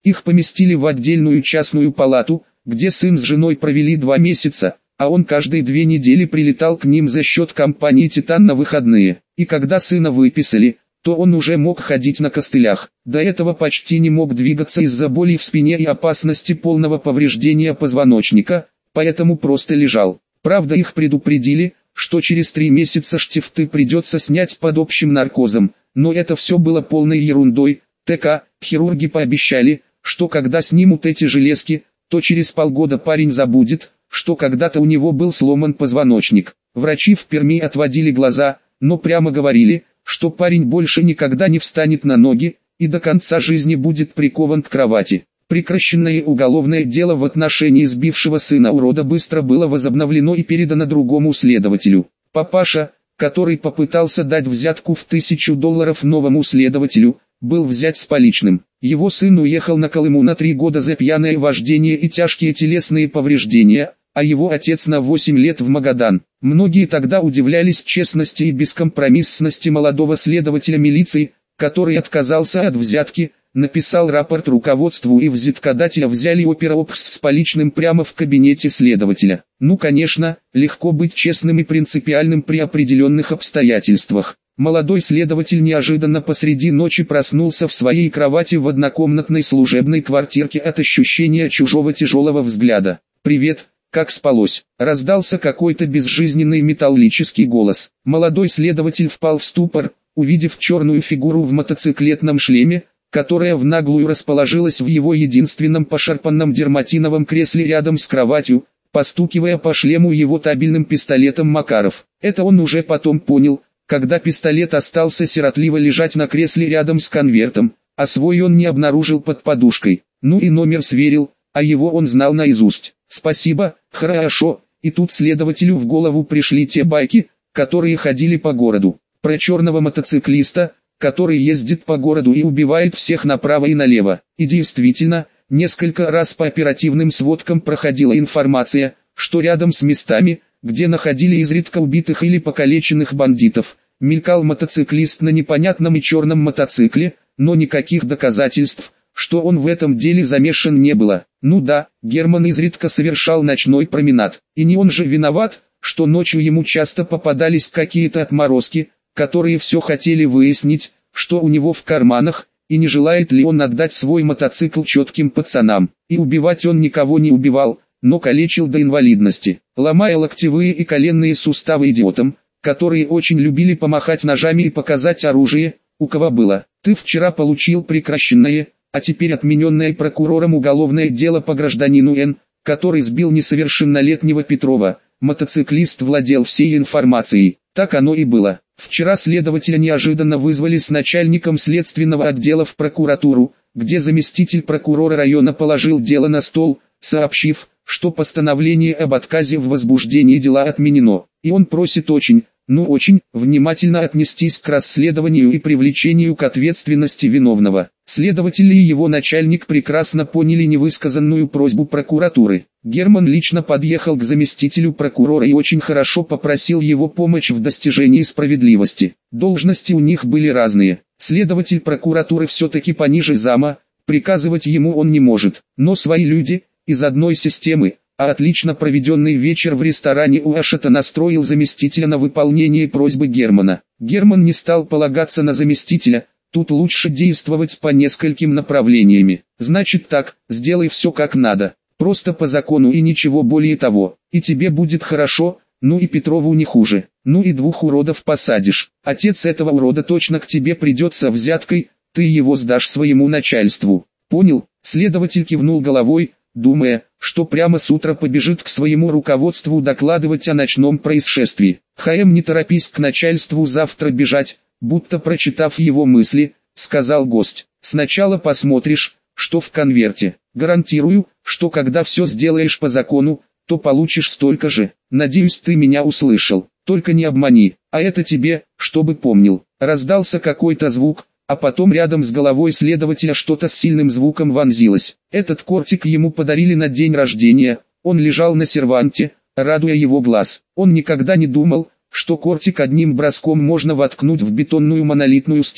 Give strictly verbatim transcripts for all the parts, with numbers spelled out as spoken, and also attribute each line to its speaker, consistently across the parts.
Speaker 1: Их поместили в отдельную частную палату, где сын с женой провели два месяца, а он каждые две недели прилетал к ним за счет компании «Титан» на выходные. И когда сына выписали, то он уже мог ходить на костылях. До этого почти не мог двигаться из-за боли в спине и опасности полного повреждения позвоночника, поэтому просто лежал. Правда, их предупредили, что через три месяца штифты придется снять под общим наркозом, но это все было полной ерундой. ТК, хирурги пообещали, что когда снимут эти железки, то через полгода парень забудет, что когда-то у него был сломан позвоночник. Врачи в Перми отводили глаза, но прямо говорили, что парень больше никогда не встанет на ноги, и до конца жизни будет прикован к кровати. Прекращенное уголовное дело в отношении сбившего сына урода быстро было возобновлено и передано другому следователю. Папаша, который попытался дать взятку в тысячу долларов новому следователю, был взят с поличным. Его сын уехал на Колыму на три года за пьяное вождение и тяжкие телесные повреждения, а его отец на восемь лет в Магадан. Многие тогда удивлялись честности и бескомпромиссности молодого следователя милиции, который отказался от взятки, написал рапорт руководству и взяткодателя взяли оперопс с поличным прямо в кабинете следователя. Ну конечно, легко быть честным и принципиальным при определенных обстоятельствах. Молодой следователь неожиданно посреди ночи проснулся в своей кровати в однокомнатной служебной квартирке от ощущения чужого тяжелого взгляда. «Привет, как спалось?» — раздался какой-то безжизненный металлический голос. Молодой следователь впал в ступор, увидев черную фигуру в мотоциклетном шлеме, которая в наглую расположилась в его единственном пошарпанном дерматиновом кресле рядом с кроватью, постукивая по шлему его табельным пистолетом Макаров. Это он уже потом понял, когда пистолет остался сиротливо лежать на кресле рядом с конвертом, а свой он не обнаружил под подушкой. Ну и номер сверил, а его он знал наизусть. «Спасибо, хорошо». И тут следователю в голову пришли те байки, которые ходили по городу. Про черного мотоциклиста, который ездит по городу и убивает всех направо и налево. И действительно, несколько раз по оперативным сводкам проходила информация, что рядом с местами, где находили изредка убитых или покалеченных бандитов, мелькал мотоциклист на непонятном и черном мотоцикле, но никаких доказательств, что он в этом деле замешан, не было. Ну да, Герман изредка совершал ночной променад, и не он же виноват, что ночью ему часто попадались какие-то отморозки, которые все хотели выяснить, что у него в карманах, и не желает ли он отдать свой мотоцикл четким пацанам. И убивать он никого не убивал, но калечил до инвалидности, ломая локтевые и коленные суставы идиотам, которые очень любили помахать ножами и показать оружие, у кого было. Ты вчера получил прекращенное, а теперь отмененное прокурором уголовное дело по гражданину Н, который сбил несовершеннолетнего Петрова. Мотоциклист владел всей информацией. Так оно и было. Вчера следователя неожиданно вызвали с начальником следственного отдела в прокуратуру, где заместитель прокурора района положил дело на стол, сообщив, что постановление об отказе в возбуждении дела отменено, и он просит очень, ну очень, внимательно отнестись к расследованию и привлечению к ответственности виновного. Следователь и его начальник прекрасно поняли невысказанную просьбу прокуратуры. Герман лично подъехал к заместителю прокурора и очень хорошо попросил его помощь в достижении справедливости. Должности у них были разные. Следователь прокуратуры все-таки пониже зама, приказывать ему он не может, но свои люди, из одной системы, а отлично проведенный вечер в ресторане у Ашета настроил заместителя на выполнение просьбы Германа. Герман не стал полагаться на заместителя, тут лучше действовать по нескольким направлениями. Значит так, сделай все как надо, просто по закону и ничего более того, и тебе будет хорошо, ну и Петрову не хуже, ну и двух уродов посадишь. Отец этого урода точно к тебе придет со взяткой, ты его сдашь своему начальству. Понял? Следователь кивнул головой, думая, что прямо с утра побежит к своему руководству докладывать о ночном происшествии. ХМ, не торопись к начальству завтра бежать, будто прочитав его мысли, сказал гость. Сначала посмотришь, что в конверте. Гарантирую, что когда все сделаешь по закону, то получишь столько же. Надеюсь, ты меня услышал. Только не обмани, а это тебе, чтобы помнил. Раздался какой-то звук, а потом рядом с головой следователя что-то с сильным звуком вонзилось. Этот кортик ему подарили на день рождения, он лежал на серванте, радуя его глаз. Он никогда не думал, что кортик одним броском можно воткнуть в бетонную монолитную стену.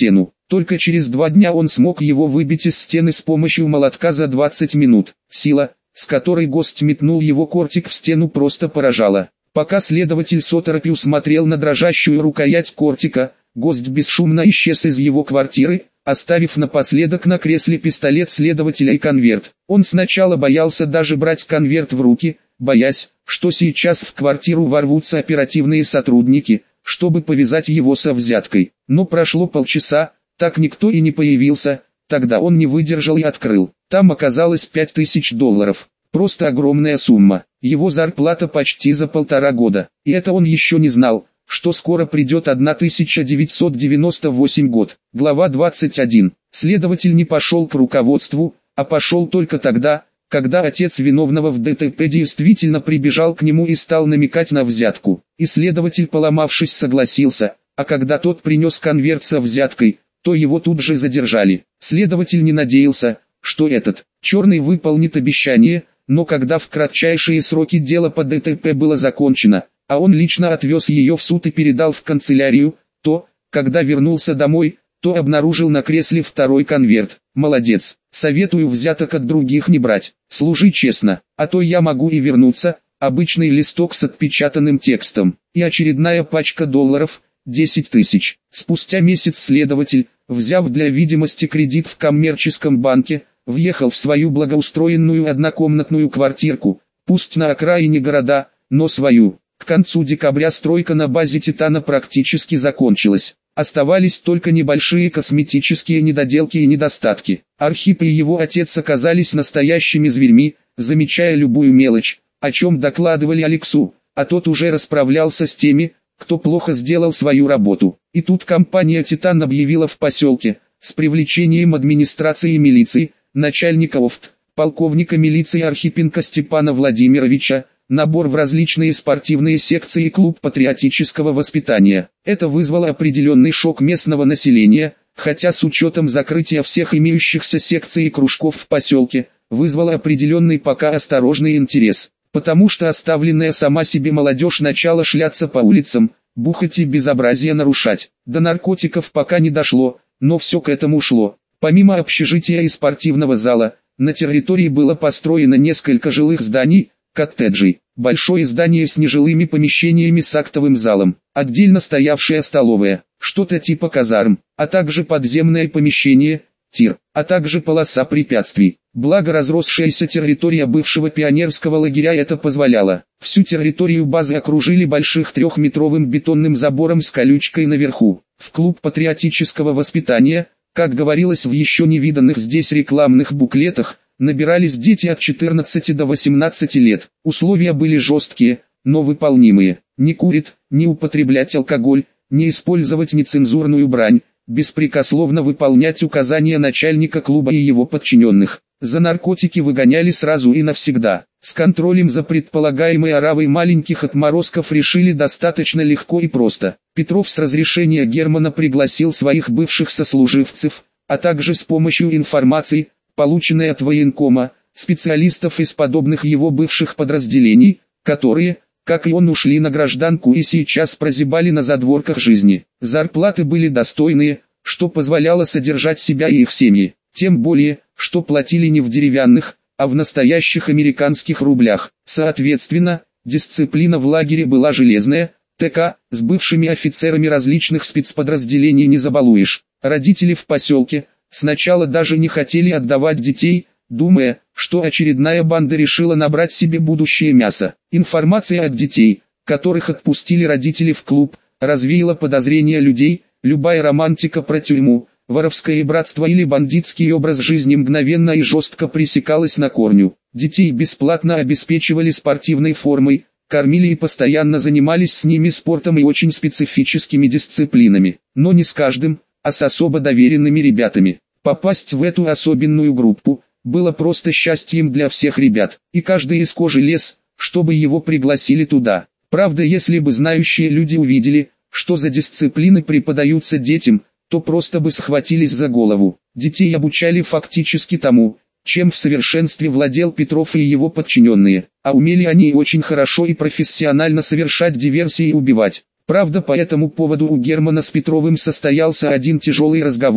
Speaker 1: Только через два дня он смог его выбить из стены с помощью молотка за двадцать минут. Сила, с которой гость метнул его кортик в стену, просто поражала. Пока следователь с оторопью смотрел на дрожащую рукоять кортика, гость бесшумно исчез из его квартиры, оставив напоследок на кресле пистолет следователя и конверт. Он сначала боялся даже брать конверт в руки, боясь, что сейчас в квартиру ворвутся оперативные сотрудники, чтобы повязать его со взяткой. Но прошло полчаса, так никто и не появился, тогда он не выдержал и открыл. Там оказалось пять тысяч долларов. Просто огромная сумма. Его зарплата почти за полтора года. И это он еще не знал, что скоро придет тысяча девятьсот девяносто восьмой год. Глава двадцать один. Следователь не пошел к руководству, а пошел только тогда, когда отец виновного в ДТП действительно прибежал к нему и стал намекать на взятку. И следователь, поломавшись, согласился, а когда тот принес конверт со взяткой, то его тут же задержали. Следователь не надеялся, что этот черный выполнит обещание, но когда в кратчайшие сроки дело по ДТП было закончено, а он лично отвез ее в суд и передал в канцелярию, то, когда вернулся домой, то обнаружил на кресле второй конверт. Молодец, советую взяток от других не брать, служи честно, а то я могу и вернуться. Обычный листок с отпечатанным текстом, и очередная пачка долларов, десять тысяч. Спустя месяц следователь, взяв для видимости кредит в коммерческом банке, въехал в свою благоустроенную однокомнатную квартирку, пусть на окраине города, но свою. К концу декабря стройка на базе «Титана» практически закончилась. Оставались только небольшие косметические недоделки и недостатки. Архип и его отец оказались настоящими зверьми, замечая любую мелочь, о чем докладывали Алексу, а тот уже расправлялся с теми, кто плохо сделал свою работу. И тут компания «Титан» объявила в поселке, с привлечением администрации и милиции, начальника ОФТ, полковника милиции Архипенко Степана Владимировича, набор в различные спортивные секции и клуб патриотического воспитания. Это вызвало определенный шок местного населения, хотя с учетом закрытия всех имеющихся секций и кружков в поселке, вызвало определенный пока осторожный интерес, потому что оставленная сама себе молодежь начала шляться по улицам, бухать и безобразие нарушать. До наркотиков пока не дошло, но все к этому шло. Помимо общежития и спортивного зала, на территории было построено несколько жилых зданий, коттеджей, большое здание с нежилыми помещениями с актовым залом, отдельно стоявшая столовая, что-то типа казарм, а также подземное помещение, тир, а также полоса препятствий. Благо разросшаяся территория бывшего пионерского лагеря это позволяла. Всю территорию базы окружили больших трехметровым бетонным забором с колючкой наверху. В клуб патриотического воспитания, как говорилось в еще не виданных здесь рекламных буклетах, набирались дети от четырнадцати до восемнадцати лет. Условия были жесткие, но выполнимые. Не курить, не употреблять алкоголь, не использовать нецензурную брань, беспрекословно выполнять указания начальника клуба и его подчиненных. За наркотики выгоняли сразу и навсегда. С контролем за предполагаемой оравой маленьких отморозков решили достаточно легко и просто. Петров с разрешения Германа пригласил своих бывших сослуживцев, а также с помощью информации, полученной от военкома, специалистов из подобных его бывших подразделений, которые, как и он, ушли на гражданку и сейчас прозябали на задворках жизни. Зарплаты были достойные, что позволяло содержать себя и их семьи. Тем более, что платили не в деревянных, а в настоящих американских рублях. Соответственно, дисциплина в лагере была железная, ТК, с бывшими офицерами различных спецподразделений не забалуешь. Родители в поселке сначала даже не хотели отдавать детей, думая, что очередная банда решила набрать себе будущее мясо. Информация от детей, которых отпустили родители в клуб, развеяла подозрения людей. Любая романтика про тюрьму, воровское братство или бандитский образ жизни мгновенно и жестко пресекалась на корню. Детей бесплатно обеспечивали спортивной формой, кормили и постоянно занимались с ними спортом и очень специфическими дисциплинами. Но не с каждым, а с особо доверенными ребятами. Попасть в эту особенную группу было просто счастьем для всех ребят, и каждый из кожи лез, чтобы его пригласили туда. Правда, если бы знающие люди увидели, что за дисциплины преподаются детям, то просто бы схватились за голову. Детей обучали фактически тому, чем в совершенстве владел Петров и его подчиненные, а умели они очень хорошо и профессионально совершать диверсии и убивать. Правда, по этому поводу у Германа с Петровым состоялся один тяжелый разговор,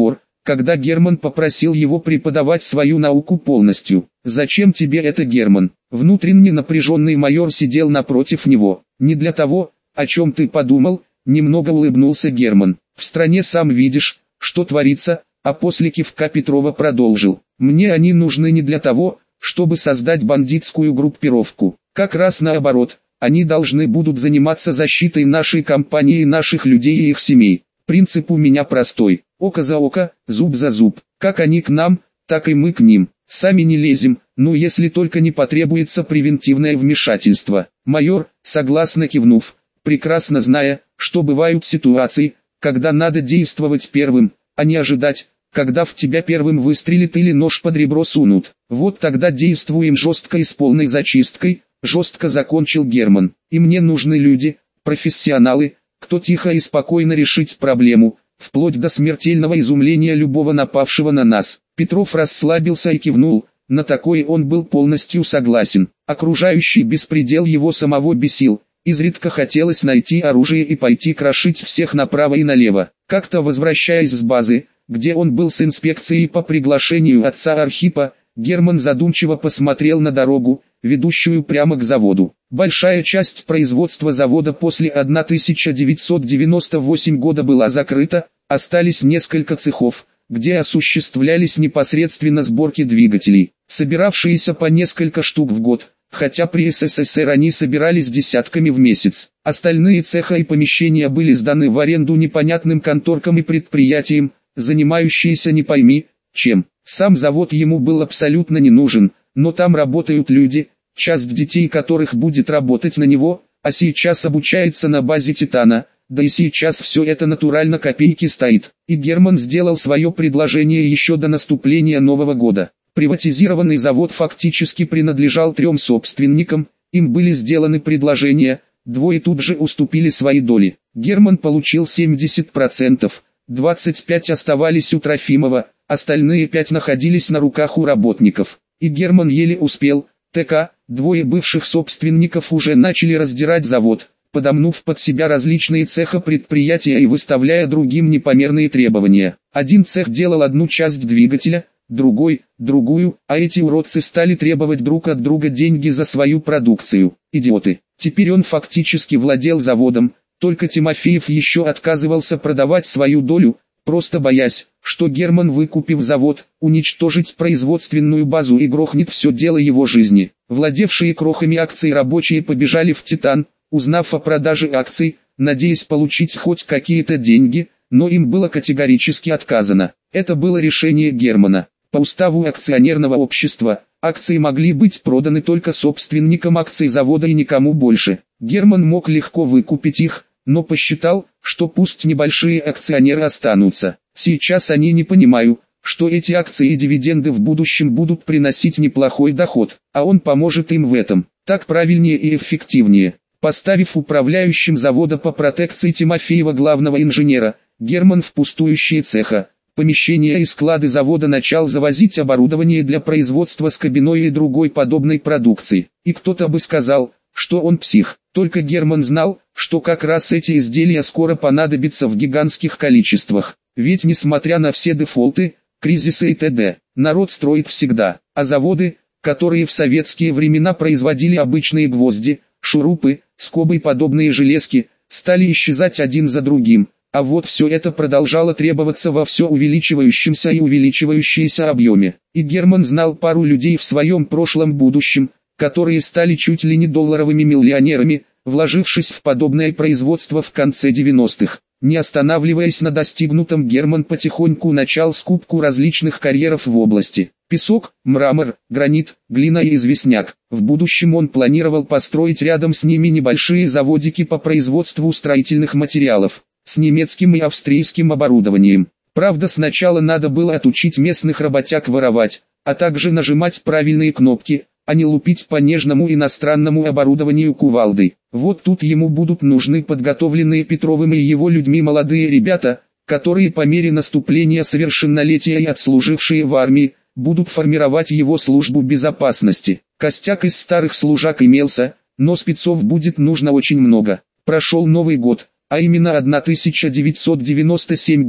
Speaker 1: когда Герман попросил его преподавать свою науку полностью. «Зачем тебе это, Герман?» Внутренне напряженный майор сидел напротив него. «Не для того, о чем ты подумал», немного улыбнулся Герман. «В стране сам видишь, что творится», а после кивка Петрова продолжил. «Мне они нужны не для того, чтобы создать бандитскую группировку. Как раз наоборот, они должны будут заниматься защитой нашей компании и наших людей и их семей. Принцип у меня простой: око за око, зуб за зуб. Как они к нам, так и мы к ним. Сами не лезем, ну если только не потребуется превентивное вмешательство». Майор, согласно кивнув, прекрасно зная, что бывают ситуации, когда надо действовать первым, а не ожидать, когда в тебя первым выстрелит или нож под ребро сунут. Вот тогда действуем жестко и с полной зачисткой, жестко закончил Герман. И мне нужны люди, профессионалы, кто тихо и спокойно решить проблему, вплоть до смертельного изумления любого напавшего на нас. Петров расслабился и кивнул, на такое он был полностью согласен. Окружающий беспредел его самого бесил, изредка хотелось найти оружие и пойти крошить всех направо и налево. Как-то возвращаясь с базы, где он был с инспекцией по приглашению отца Архипа, Герман задумчиво посмотрел на дорогу, ведущую прямо к заводу. Большая часть производства завода после тысяча девятьсот девяносто восьмого года была закрыта, остались несколько цехов, где осуществлялись непосредственно сборки двигателей, собиравшиеся по несколько штук в год, хотя при СССР они собирались десятками в месяц. Остальные цеха и помещения были сданы в аренду непонятным конторкам и предприятиям, занимающиеся не пойми чем. Сам завод ему был абсолютно не нужен, но там работают люди, часть детей которых будет работать на него, а сейчас обучается на базе «Титана», да и сейчас все это натурально копейки стоит. И Герман сделал свое предложение еще до наступления Нового года. Приватизированный завод фактически принадлежал трем собственникам, им были сделаны предложения, двое тут же уступили свои доли. Герман получил семьдесят процентов, двадцать пять процентов оставались у Трофимова, остальные пять находились на руках у работников. И Герман еле успел, ТК, двое бывших собственников уже начали раздирать завод, подомнув под себя различные цеха предприятия и выставляя другим непомерные требования. Один цех делал одну часть двигателя, другой – другую, а эти уродцы стали требовать друг от друга деньги за свою продукцию. Идиоты. Теперь он фактически владел заводом, только Тимофеев еще отказывался продавать свою долю, просто боясь, что Герман, выкупив завод, уничтожит производственную базу и грохнет все дело его жизни. Владевшие крохами акций рабочие побежали в «Титан», узнав о продаже акций, надеясь получить хоть какие-то деньги, но им было категорически отказано. Это было решение Германа. По уставу акционерного общества, акции могли быть проданы только собственникам акций завода и никому больше. Герман мог легко выкупить их, но посчитал, что пусть небольшие акционеры останутся. Сейчас они не понимают, что эти акции и дивиденды в будущем будут приносить неплохой доход, а он поможет им в этом. Так правильнее и эффективнее. Поставив управляющим завода по протекции Тимофеева главного инженера, Герман в пустующие цеха, помещения и склады завода начал завозить оборудование для производства скобяной и другой подобной продукции. И кто-то бы сказал, что он псих. Только Герман знал, что как раз эти изделия скоро понадобятся в гигантских количествах. Ведь несмотря на все дефолты, кризисы и т.д., народ строит всегда, а заводы, которые в советские времена производили обычные гвозди, шурупы, скобы и подобные железки, стали исчезать один за другим. А вот все это продолжало требоваться во все увеличивающемся и увеличивающемся объеме. И Герман знал пару людей в своем прошлом будущем, которые стали чуть ли не долларовыми миллионерами, вложившись в подобное производство в конце девяностых. Не останавливаясь на достигнутом, Герман потихоньку начал скупку различных карьеров в области. Песок, мрамор, гранит, глина и известняк. В будущем он планировал построить рядом с ними небольшие заводики по производству строительных материалов, с немецким и австрийским оборудованием. Правда, сначала надо было отучить местных работяг воровать, а также нажимать правильные кнопки, а не лупить по нежному иностранному оборудованию кувалдой. Вот тут ему будут нужны подготовленные Петровым и его людьми молодые ребята, которые по мере наступления совершеннолетия и отслужившие в армии, будут формировать его службу безопасности. Костяк из старых служак имелся, но спецов будет нужно очень много. Прошел Новый год, а именно тысяча девятьсот девяносто седьмой год,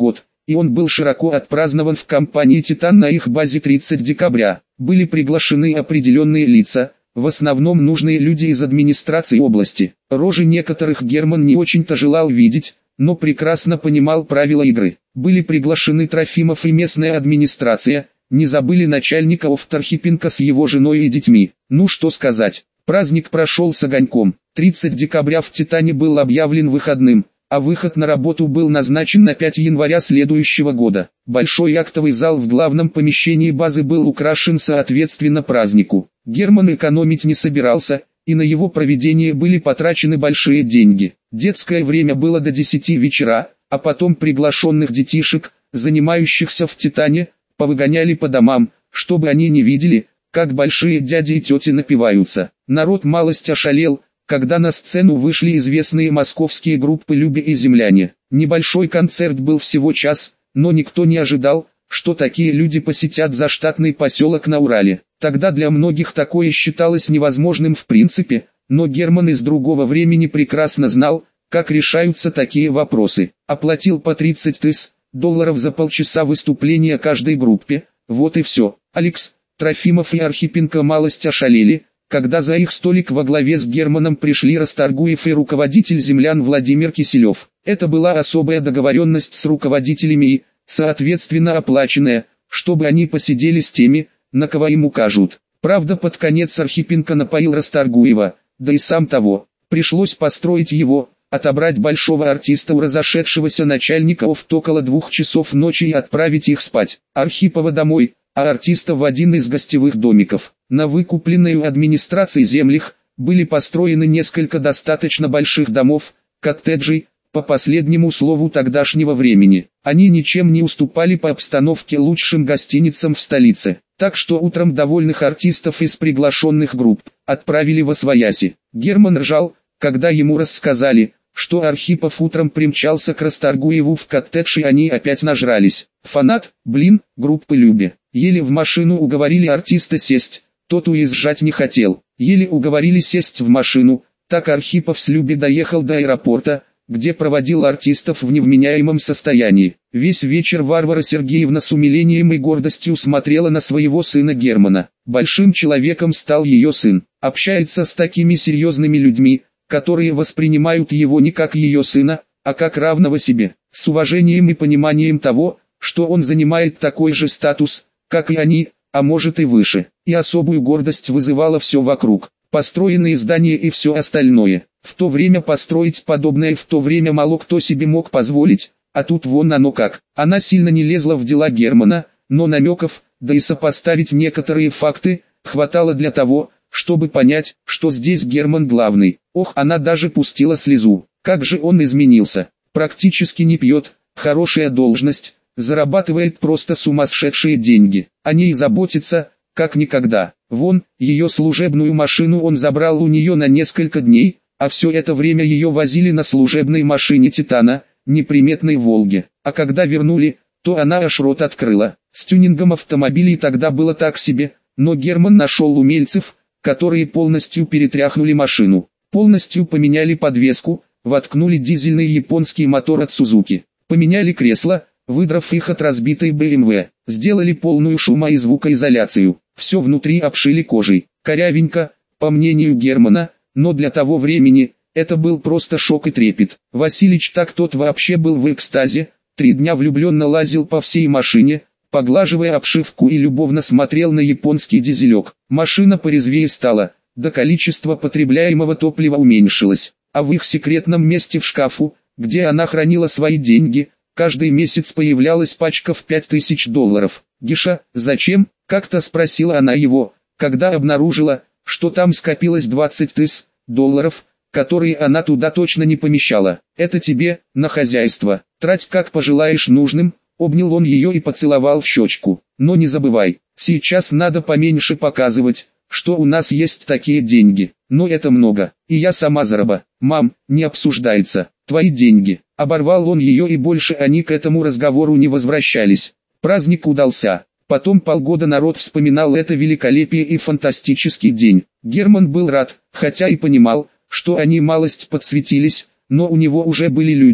Speaker 1: и он был широко отпразднован в компании «Титан» на их базе тридцатого декабря. Были приглашены определенные лица, в основном нужные люди из администрации области. Рожи некоторых Герман не очень-то желал видеть, но прекрасно понимал правила игры. Были приглашены Трофимов и местная администрация, не забыли начальника Овтархипенко с его женой и детьми. Ну что сказать, праздник прошел с огоньком. тридцатого декабря в «Титане» был объявлен выходным, а выход на работу был назначен на пятое января следующего года. Большой актовый зал в главном помещении базы был украшен соответственно празднику. Герман экономить не собирался, и на его проведение были потрачены большие деньги. Детское время было до десяти вечера, а потом приглашенных детишек, занимающихся в «Титане», повыгоняли по домам, чтобы они не видели, как большие дяди и тети напиваются. Народ малость ошалел, когда на сцену вышли известные московские группы «Любе» и «Земляне». Небольшой концерт был всего час, но никто не ожидал, что такие люди посетят заштатный поселок на Урале. Тогда для многих такое считалось невозможным в принципе, но Герман из другого времени прекрасно знал, как решаются такие вопросы. Оплатил по тридцать тысяч долларов за полчаса выступления каждой группе, вот и все. Алекс, Трофимов и Архипенко малость ошалели, когда за их столик во главе с Германом пришли Расторгуев и руководитель «Землян» Владимир Киселев. Это была особая договоренность с руководителями и, соответственно, оплаченная, чтобы они посидели с теми, на кого им укажут. Правда, под конец Архипенко напоил Расторгуева, да и сам того. Пришлось построить его, отобрать большого артиста у разошедшегося начальника ОФТ около двух часов ночи и отправить их спать. Архипова домой, а артиста в один из гостевых домиков. На выкупленной у администрации землях были построены несколько достаточно больших домов, коттеджей, по последнему слову тогдашнего времени. Они ничем не уступали по обстановке лучшим гостиницам в столице. Так что утром довольных артистов из приглашенных групп отправили восвояси. Герман ржал, когда ему рассказали, что Архипов утром примчался к Расторгуеву в коттедж и они опять нажрались. Фанат, блин, группы «Любе». Еле в машину уговорили артиста сесть, тот уезжать не хотел. Еле уговорили сесть в машину, так Архипов с «Любе» доехал до аэропорта, где проводил артистов в невменяемом состоянии. Весь вечер Варвара Сергеевна с умилением и гордостью смотрела на своего сына Германа. Большим человеком стал ее сын. Общается с такими серьезными людьми, которые воспринимают его не как ее сына, а как равного себе. С уважением и пониманием того, что он занимает такой же статус, как и они, а может и выше. И особую гордость вызывало все вокруг. Построенные здания и все остальное. В то время построить подобное в то время мало кто себе мог позволить, а тут вон оно как. Она сильно не лезла в дела Германа, но намеков, да и сопоставить некоторые факты, хватало для того, чтобы понять, что здесь Герман главный. Ох, она даже пустила слезу. Как же он изменился. Практически не пьет, хорошая должность, зарабатывает просто сумасшедшие деньги. О ней заботится, как никогда. Вон, ее служебную машину он забрал у нее на несколько дней, а все это время ее возили на служебной машине «Титана», неприметной «Волге». А когда вернули, то она аж рот открыла. С тюнингом автомобилей тогда было так себе, но Герман нашел умельцев, которые полностью перетряхнули машину. Полностью поменяли подвеску, воткнули дизельный японский мотор от Сузуки. Поменяли кресла, выдрав их от разбитой бэ эм вэ. Сделали полную шумо- и звукоизоляцию. Все внутри обшили кожей. Корявенько, по мнению Германа, но для того времени, это был просто шок и трепет. Василич так тот вообще был в экстазе, три дня влюбленно лазил по всей машине, поглаживая обшивку и любовно смотрел на японский дизелек. Машина порезвее стала, да количество потребляемого топлива уменьшилось. А в их секретном месте в шкафу, где она хранила свои деньги, каждый месяц появлялась пачка в пять тысяч долларов. «Гиша, зачем?» – как-то спросила она его, когда обнаружила, что там скопилось двадцать тысяч долларов, которые она туда точно не помещала. «Это тебе, на хозяйство, трать как пожелаешь нужным», – обнял он ее и поцеловал в щечку. «Но не забывай, сейчас надо поменьше показывать, что у нас есть такие деньги, но это много, и я сама зараба». «Мам, не обсуждается, твои деньги». Оборвал он ее и больше они к этому разговору не возвращались. Праздник удался. Потом полгода народ вспоминал это великолепие и фантастический день. Герман был рад, хотя и понимал, что они малость подсветились, но у него уже были люди,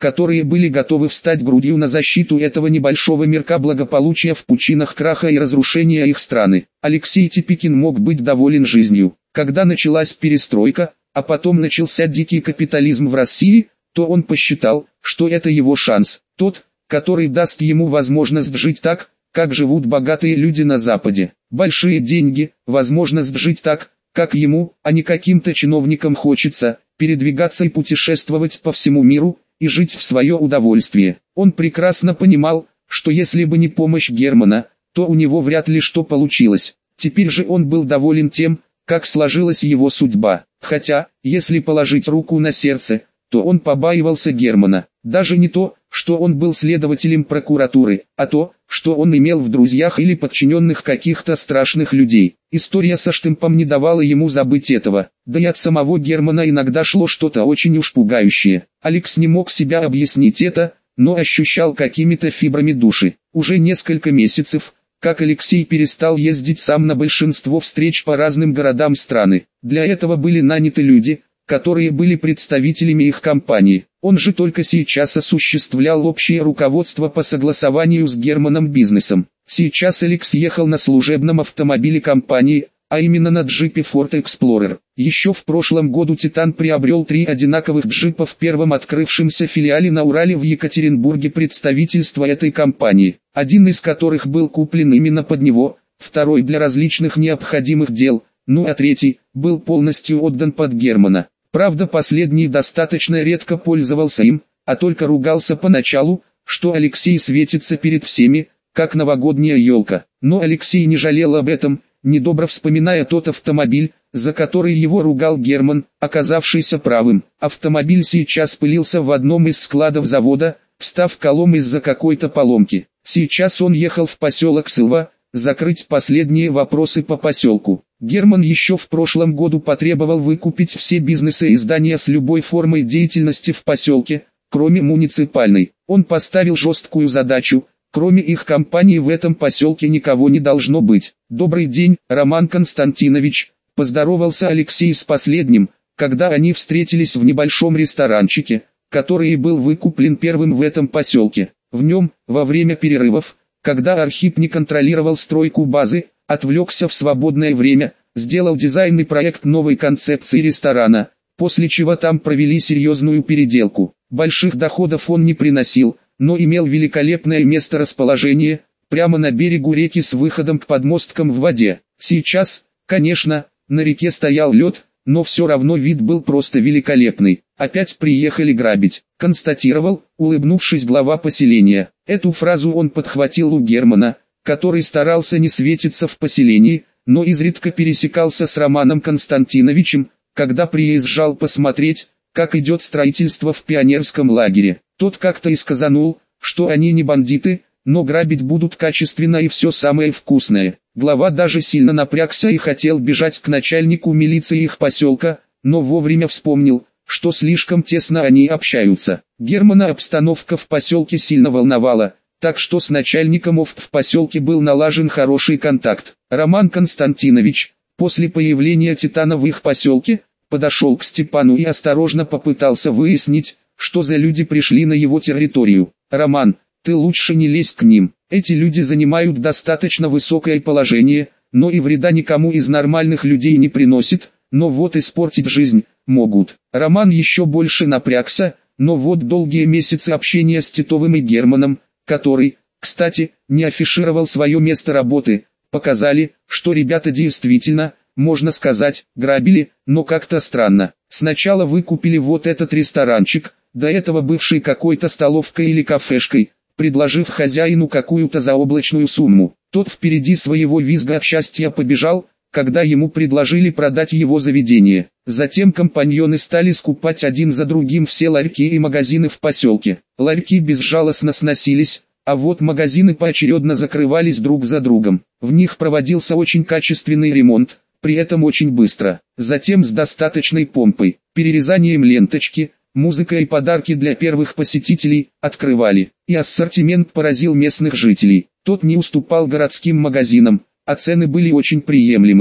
Speaker 1: которые были готовы встать грудью на защиту этого небольшого мирка благополучия в пучинах краха и разрушения их страны. Алексей Типикин мог быть доволен жизнью. Когда началась перестройка, а потом начался дикий капитализм в России, то он посчитал, что это его шанс, тот, который даст ему возможность жить так, как живут богатые люди на Западе. Большие деньги, возможность жить так, как ему, а не каким-то чиновникам хочется, передвигаться и путешествовать по всему миру, и жить в свое удовольствие. Он прекрасно понимал, что если бы не помощь Германа, то у него вряд ли что получилось. Теперь же он был доволен тем, как сложилась его судьба. Хотя, если положить руку на сердце, то он побаивался Германа. Даже не то, что он был следователем прокуратуры, а то, что он имел в друзьях или подчиненных каких-то страшных людей. История со штампом не давала ему забыть этого, да и от самого Германа иногда шло что-то очень уж пугающее. Алекс не мог себя объяснить это, но ощущал какими-то фибрами души. Уже несколько месяцев, как Алексей перестал ездить сам на большинство встреч по разным городам страны. Для этого были наняты люди, которые были представителями их компании. Он же только сейчас осуществлял общее руководство по согласованию с Германом бизнесом. Сейчас Алекс ехал на служебном автомобиле компании, а именно на джипе Ford Explorer. Еще в прошлом году Титан приобрел три одинаковых джипа в первом открывшемся филиале на Урале в Екатеринбурге представительства этой компании, один из которых был куплен именно под него, второй для различных необходимых дел, ну а третий был полностью отдан под Германа. Правда, последний достаточно редко пользовался им, а только ругался поначалу, что Алексей светится перед всеми, как новогодняя елка. Но Алексей не жалел об этом, недобро вспоминая тот автомобиль, за который его ругал Герман, оказавшийся правым. Автомобиль сейчас пылился в одном из складов завода, встав колом из-за какой-то поломки. Сейчас он ехал в поселок Сылва, закрыть последние вопросы по поселку. Герман еще в прошлом году потребовал выкупить все бизнесы и здания с любой формой деятельности в поселке, кроме муниципальной. Он поставил жесткую задачу: кроме их компании в этом поселке никого не должно быть. «Добрый день, Роман Константинович», — поздоровался Алексей с последним, когда они встретились в небольшом ресторанчике, который и был выкуплен первым в этом поселке. В нем, во время перерывов, когда Архип не контролировал стройку базы, отвлекся в свободное время, сделал дизайн и проект новой концепции ресторана, после чего там провели серьезную переделку. Больших доходов он не приносил, но имел великолепное месторасположение, прямо на берегу реки с выходом к подмосткам в воде. Сейчас, конечно, на реке стоял лед, но все равно вид был просто великолепный. «Опять приехали грабить», — констатировал, улыбнувшись, глава поселения. Эту фразу он подхватил у Германа, который старался не светиться в поселении, но изредка пересекался с Романом Константиновичем, когда приезжал посмотреть, как идет строительство в пионерском лагере. Тот как-то и сказанул, что они не бандиты, но грабить будут качественно и все самое вкусное. Глава даже сильно напрягся и хотел бежать к начальнику милиции их поселка, но вовремя вспомнил, что слишком тесно они общаются. Германа обстановка в поселке сильно волновала, так что с начальником ОФТ в поселке был налажен хороший контакт. Роман Константинович, после появления Титана в их поселке, подошел к Степану и осторожно попытался выяснить, что за люди пришли на его территорию. «Роман, ты лучше не лезь к ним. Эти люди занимают достаточно высокое положение, но и вреда никому из нормальных людей не приносит, но вот испортить жизнь могут». Роман еще больше напрягся, но вот долгие месяцы общения с Титовым и Германом, который, кстати, не афишировал свое место работы, показали, что ребята действительно, можно сказать, грабили, но как-то странно. Сначала выкупили вот этот ресторанчик, до этого бывший какой-то столовкой или кафешкой, предложив хозяину какую-то заоблачную сумму. Тот впереди своего визга от счастья побежал, когда ему предложили продать его заведение. Затем компаньоны стали скупать один за другим все ларьки и магазины в поселке. Ларьки безжалостно сносились, а вот магазины поочередно закрывались друг за другом. В них проводился очень качественный ремонт, при этом очень быстро. Затем с достаточной помпой, перерезанием ленточки, музыкой и подарки для первых посетителей открывали. И ассортимент поразил местных жителей. Тот не уступал городским магазинам, а цены были очень приемлемые.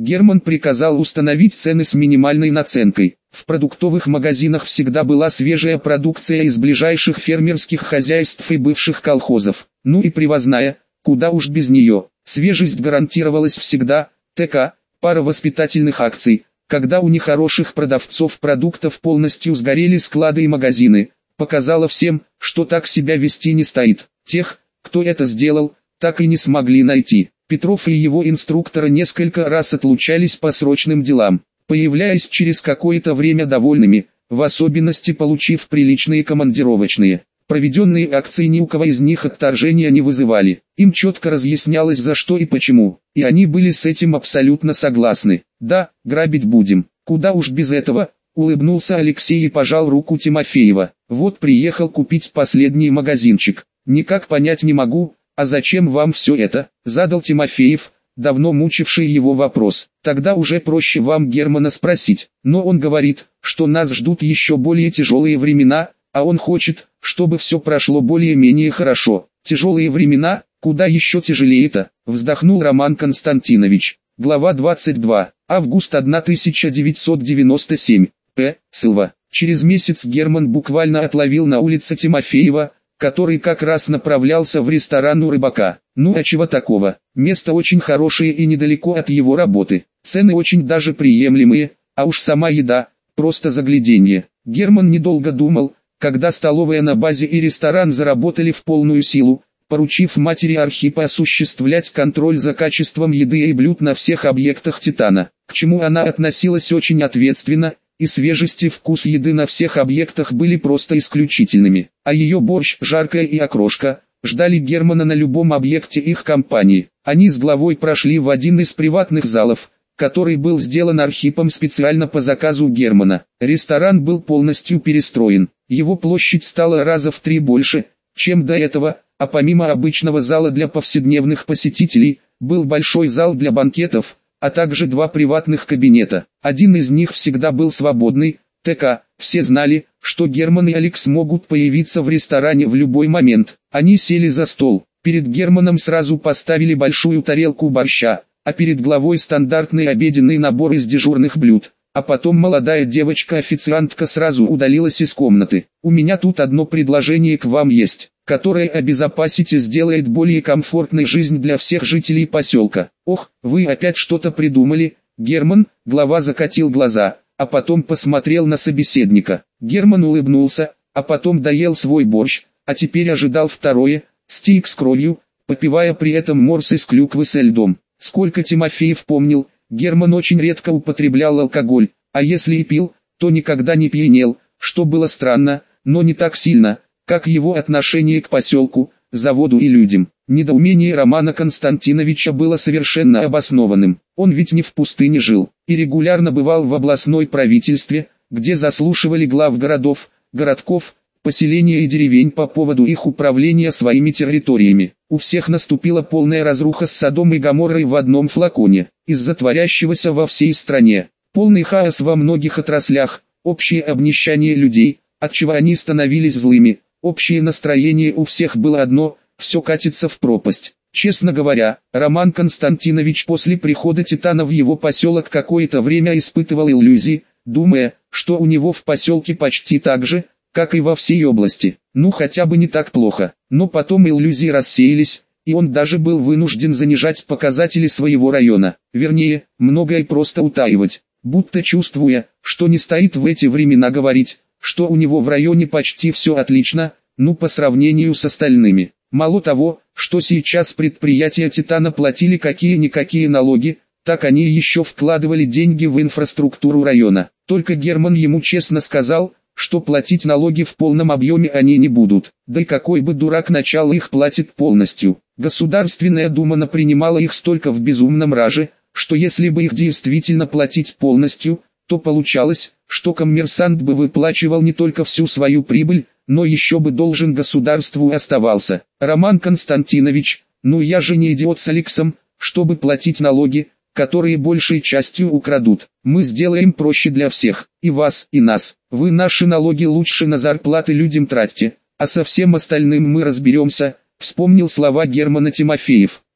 Speaker 1: Герман приказал установить цены с минимальной наценкой. В продуктовых магазинах всегда была свежая продукция из ближайших фермерских хозяйств и бывших колхозов. Ну и привозная, куда уж без нее. Свежесть гарантировалась всегда. ТК, пара воспитательных акций, когда у нехороших продавцов продуктов полностью сгорели склады и магазины, показала всем, что так себя вести не стоит. Тех, кто это сделал, так и не смогли найти. Петров и его инструкторы несколько раз отлучались по срочным делам, появляясь через какое-то время довольными, в особенности получив приличные командировочные. Проведенные акции ни у кого из них отторжения не вызывали. Им четко разъяснялось за что и почему, и они были с этим абсолютно согласны. Да, грабить будем, куда уж без этого, улыбнулся Алексей и пожал руку Тимофеева. Вот приехал купить последний магазинчик. Никак понять не могу, а зачем вам все это, задал Тимофеев, давно мучивший его вопрос. Тогда уже проще вам Германа спросить, но он говорит, что нас ждут еще более тяжелые времена, а он хочет, чтобы все прошло более-менее хорошо. Тяжелые времена, куда еще тяжелее-то, вздохнул Роман Константинович. Глава двадцать два. Август тысяча девятьсот девяносто семь. П. Сылва. Через месяц Герман буквально отловил на улице Тимофеева, который как раз направлялся в ресторан у рыбака. Ну а чего такого? Место очень хорошее и недалеко от его работы. Цены очень даже приемлемые, а уж сама еда, просто загляденье. Герман недолго думал, когда столовая на базе и ресторан заработали в полную силу, поручив матери Архипа осуществлять контроль за качеством еды и блюд на всех объектах Титана, к чему она относилась очень ответственно, и свежесть и вкус еды на всех объектах были просто исключительными, а ее борщ, жаркое и окрошка, ждали Германа на любом объекте их компании. Они с главой прошли в один из приватных залов, который был сделан Архипом специально по заказу Германа. Ресторан был полностью перестроен, его площадь стала раза в три больше, чем до этого, а помимо обычного зала для повседневных посетителей, был большой зал для банкетов, а также два приватных кабинета. Один из них всегда был свободный, ТК. Все знали, что Герман и Алекс могут появиться в ресторане в любой момент. Они сели за стол, перед Германом сразу поставили большую тарелку борща, а перед главой стандартный обеденный набор из дежурных блюд. А потом молодая девочка-официантка сразу удалилась из комнаты. «У меня тут одно предложение к вам есть, которое обезопасит и сделает более комфортной жизнь для всех жителей поселка». «Ох, вы опять что-то придумали, Герман?» Глава закатил глаза, а потом посмотрел на собеседника. Герман улыбнулся, а потом доел свой борщ, а теперь ожидал второе, стейк с кровью, попивая при этом морс из клюквы со льдом. Сколько Тимофеев помнил, Герман очень редко употреблял алкоголь, а если и пил, то никогда не пьянел, что было странно, но не так сильно, как его отношение к поселку, заводу и людям. Недоумение Романа Константиновича было совершенно обоснованным. Он ведь не в пустыне жил, и регулярно бывал в областной правительстве, где заслушивали глав городов, городков, поселения и деревень по поводу их управления своими территориями. У всех наступила полная разруха с Содом и Гоморрой в одном флаконе, из-за творящегося во всей стране. Полный хаос во многих отраслях, общее обнищание людей, отчего они становились злыми. Общее настроение у всех было одно – все катится в пропасть. Честно говоря, Роман Константинович после прихода Титана в его поселок какое-то время испытывал иллюзии, думая, что у него в поселке почти так же, как и во всей области. Ну хотя бы не так плохо. Но потом иллюзии рассеялись, и он даже был вынужден занижать показатели своего района. Вернее, многое просто утаивать, будто чувствуя, что не стоит в эти времена говорить, что у него в районе почти все отлично, ну по сравнению с остальными. Мало того, что сейчас предприятия Титана платили какие-никакие налоги, так они еще вкладывали деньги в инфраструктуру района. Только Герман ему честно сказал, что платить налоги в полном объеме они не будут. Да и какой бы дурак начал их платит полностью. Государственная дума напринимала их столько в безумном раже, что если бы их действительно платить полностью, то получалось, что коммерсант бы выплачивал не только всю свою прибыль, но еще бы должен государству оставался. Роман Константинович, ну я же не идиот с Алексом, чтобы платить налоги, которые большей частью украдут. Мы сделаем проще для всех, и вас, и нас. Вы наши налоги лучше на зарплаты людям тратьте, а со всем остальным мы разберемся, вспомнил слова Германа Тимофеев.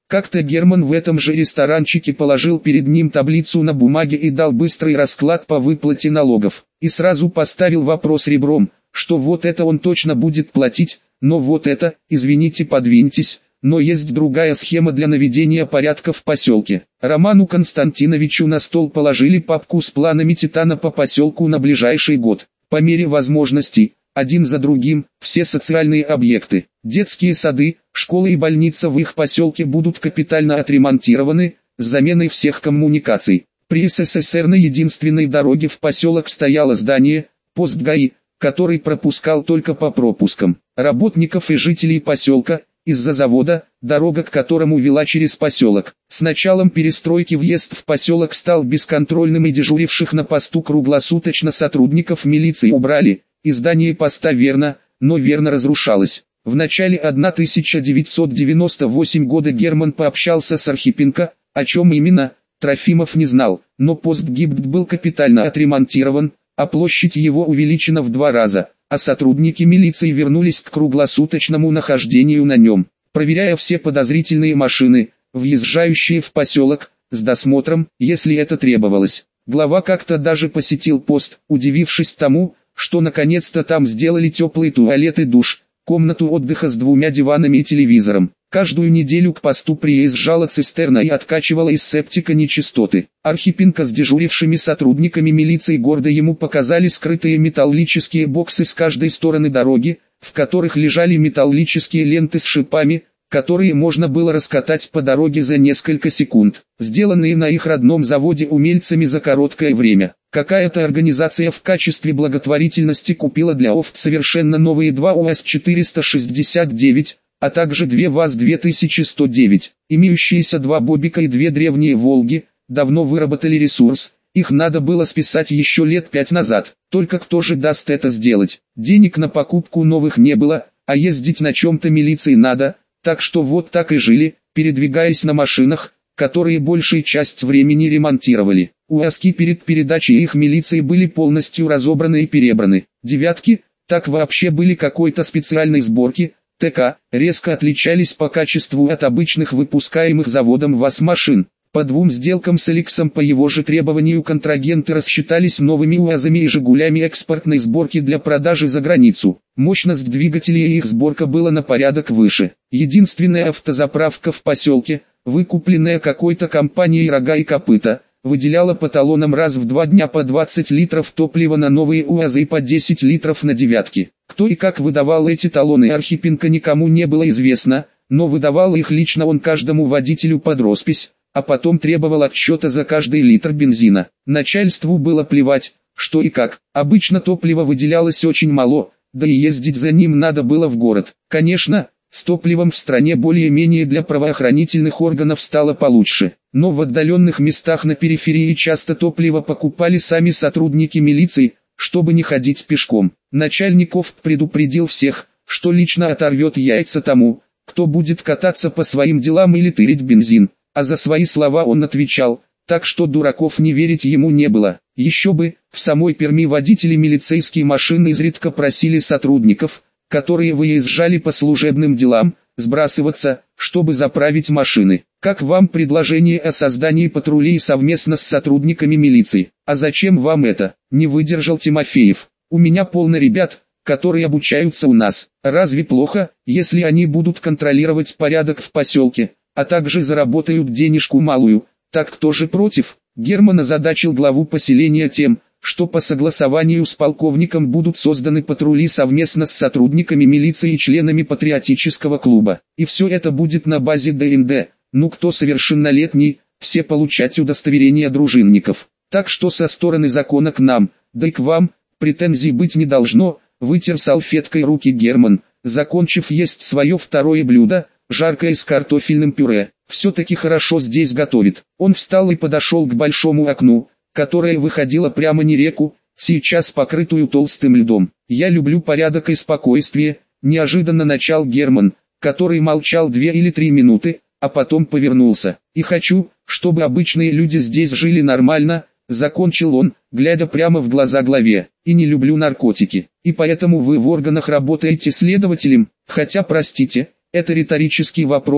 Speaker 1: Как-то Герман в этом же ресторанчике положил перед ним таблицу на бумаге и дал быстрый расклад по выплате налогов. И сразу поставил вопрос ребром, что вот это он точно будет платить, но вот это, извините, подвиньтесь, но есть другая схема для наведения порядка в поселке. Роману Константиновичу на стол положили папку с планами Титана по поселку на ближайший год. По мере возможностей, один за другим, все социальные объекты, детские сады, школы и больница в их поселке будут капитально отремонтированы, с заменой всех коммуникаций. При СССР на единственной дороге в поселок стояло здание, пост ГАИ, который пропускал только по пропускам. Работников и жителей поселка, из-за завода, дорога к которому вела через поселок. С началом перестройки въезд в поселок стал бесконтрольным и дежуривших на посту круглосуточно сотрудников милиции убрали, и здание поста верно, но верно разрушалось. В начале тысяча девятьсот девяносто восьмого года Герман пообщался с Архипенко, о чем именно, Трофимов не знал, но пост ГИБДД был капитально отремонтирован, а площадь его увеличена в два раза, а сотрудники милиции вернулись к круглосуточному нахождению на нем, проверяя все подозрительные машины, въезжающие в поселок, с досмотром, если это требовалось. Глава как-то даже посетил пост, удивившись тому, что наконец-то там сделали теплый туалет и душ, комнату отдыха с двумя диванами и телевизором. Каждую неделю к посту приезжала цистерна и откачивала из септика нечистоты. Архипенко с дежурившими сотрудниками милиции гордо ему показали скрытые металлические боксы с каждой стороны дороги, в которых лежали металлические ленты с шипами, которые можно было раскатать по дороге за несколько секунд, сделанные на их родном заводе умельцами за короткое время. Какая-то организация в качестве благотворительности купила для ОФТ совершенно новые два УАЗ четыреста шестьдесят девять, а также две ВАЗ две тысячи сто девять. Имеющиеся два Бобика и две древние Волги, давно выработали ресурс, их надо было списать еще лет пять назад. Только кто же даст это сделать? Денег на покупку новых не было, а ездить на чем-то милиции надо, так что вот так и жили, передвигаясь на машинах, которые большую часть времени ремонтировали. УАЗки перед передачей их милиции были полностью разобраны и перебраны. Девятки, так вообще были какой-то специальной сборки, ТК, резко отличались по качеству от обычных выпускаемых заводом ВАЗ-машин. По двум сделкам с Эликсом по его же требованию контрагенты рассчитались новыми УАЗами и Жигулями экспортной сборки для продажи за границу. Мощность двигателей и их сборка была на порядок выше. Единственная автозаправка в поселке, выкупленная какой-то компанией «Рога и копыта», выделяла по талонам раз в два дня по двадцать литров топлива на новые УАЗы и по десять литров на девятки. Кто и как выдавал эти талоны Архипенко никому не было известно, но выдавал их лично он каждому водителю под роспись, а потом требовал отсчета за каждый литр бензина. Начальству было плевать, что и как. Обычно топлива выделялось очень мало, да и ездить за ним надо было в город. Конечно, с топливом в стране более-менее для правоохранительных органов стало получше, но в отдаленных местах на периферии часто топливо покупали сами сотрудники милиции, чтобы не ходить пешком. Начальников предупредил всех, что лично оторвет яйца тому, кто будет кататься по своим делам или тырить бензин, а за свои слова он отвечал, так что дураков не верить ему не было. Еще бы, в самой Перми водители милицейские машины изредка просили сотрудников, которые выезжали по служебным делам, сбрасываться, чтобы заправить машины. Как вам предложение о создании патрулей совместно с сотрудниками милиции? А зачем вам это? Не выдержал Тимофеев. У меня полно ребят, которые обучаются у нас. Разве плохо, если они будут контролировать порядок в поселке, а также заработают денежку малую? Так кто же против? Герман озадачил главу поселения тем, что по согласованию с полковником будут созданы патрули совместно с сотрудниками милиции и членами патриотического клуба. И все это будет на базе ДНД, ну кто совершеннолетний, все получать удостоверения дружинников. Так что со стороны закона к нам, да и к вам, претензий быть не должно, вытер салфеткой руки Герман, закончив есть свое второе блюдо, жаркое с картофельным пюре. Все-таки хорошо здесь готовит. Он встал и подошел к большому окну, которая выходила прямо на реку, сейчас покрытую толстым льдом. «Я люблю порядок и спокойствие», — неожиданно начал Герман, который молчал две или три минуты, а потом повернулся. «И хочу, чтобы обычные люди здесь жили нормально», — закончил он, глядя прямо в глаза главе. «И не люблю наркотики. И поэтому вы в органах работаете следователем, хотя, простите, это риторический вопрос»,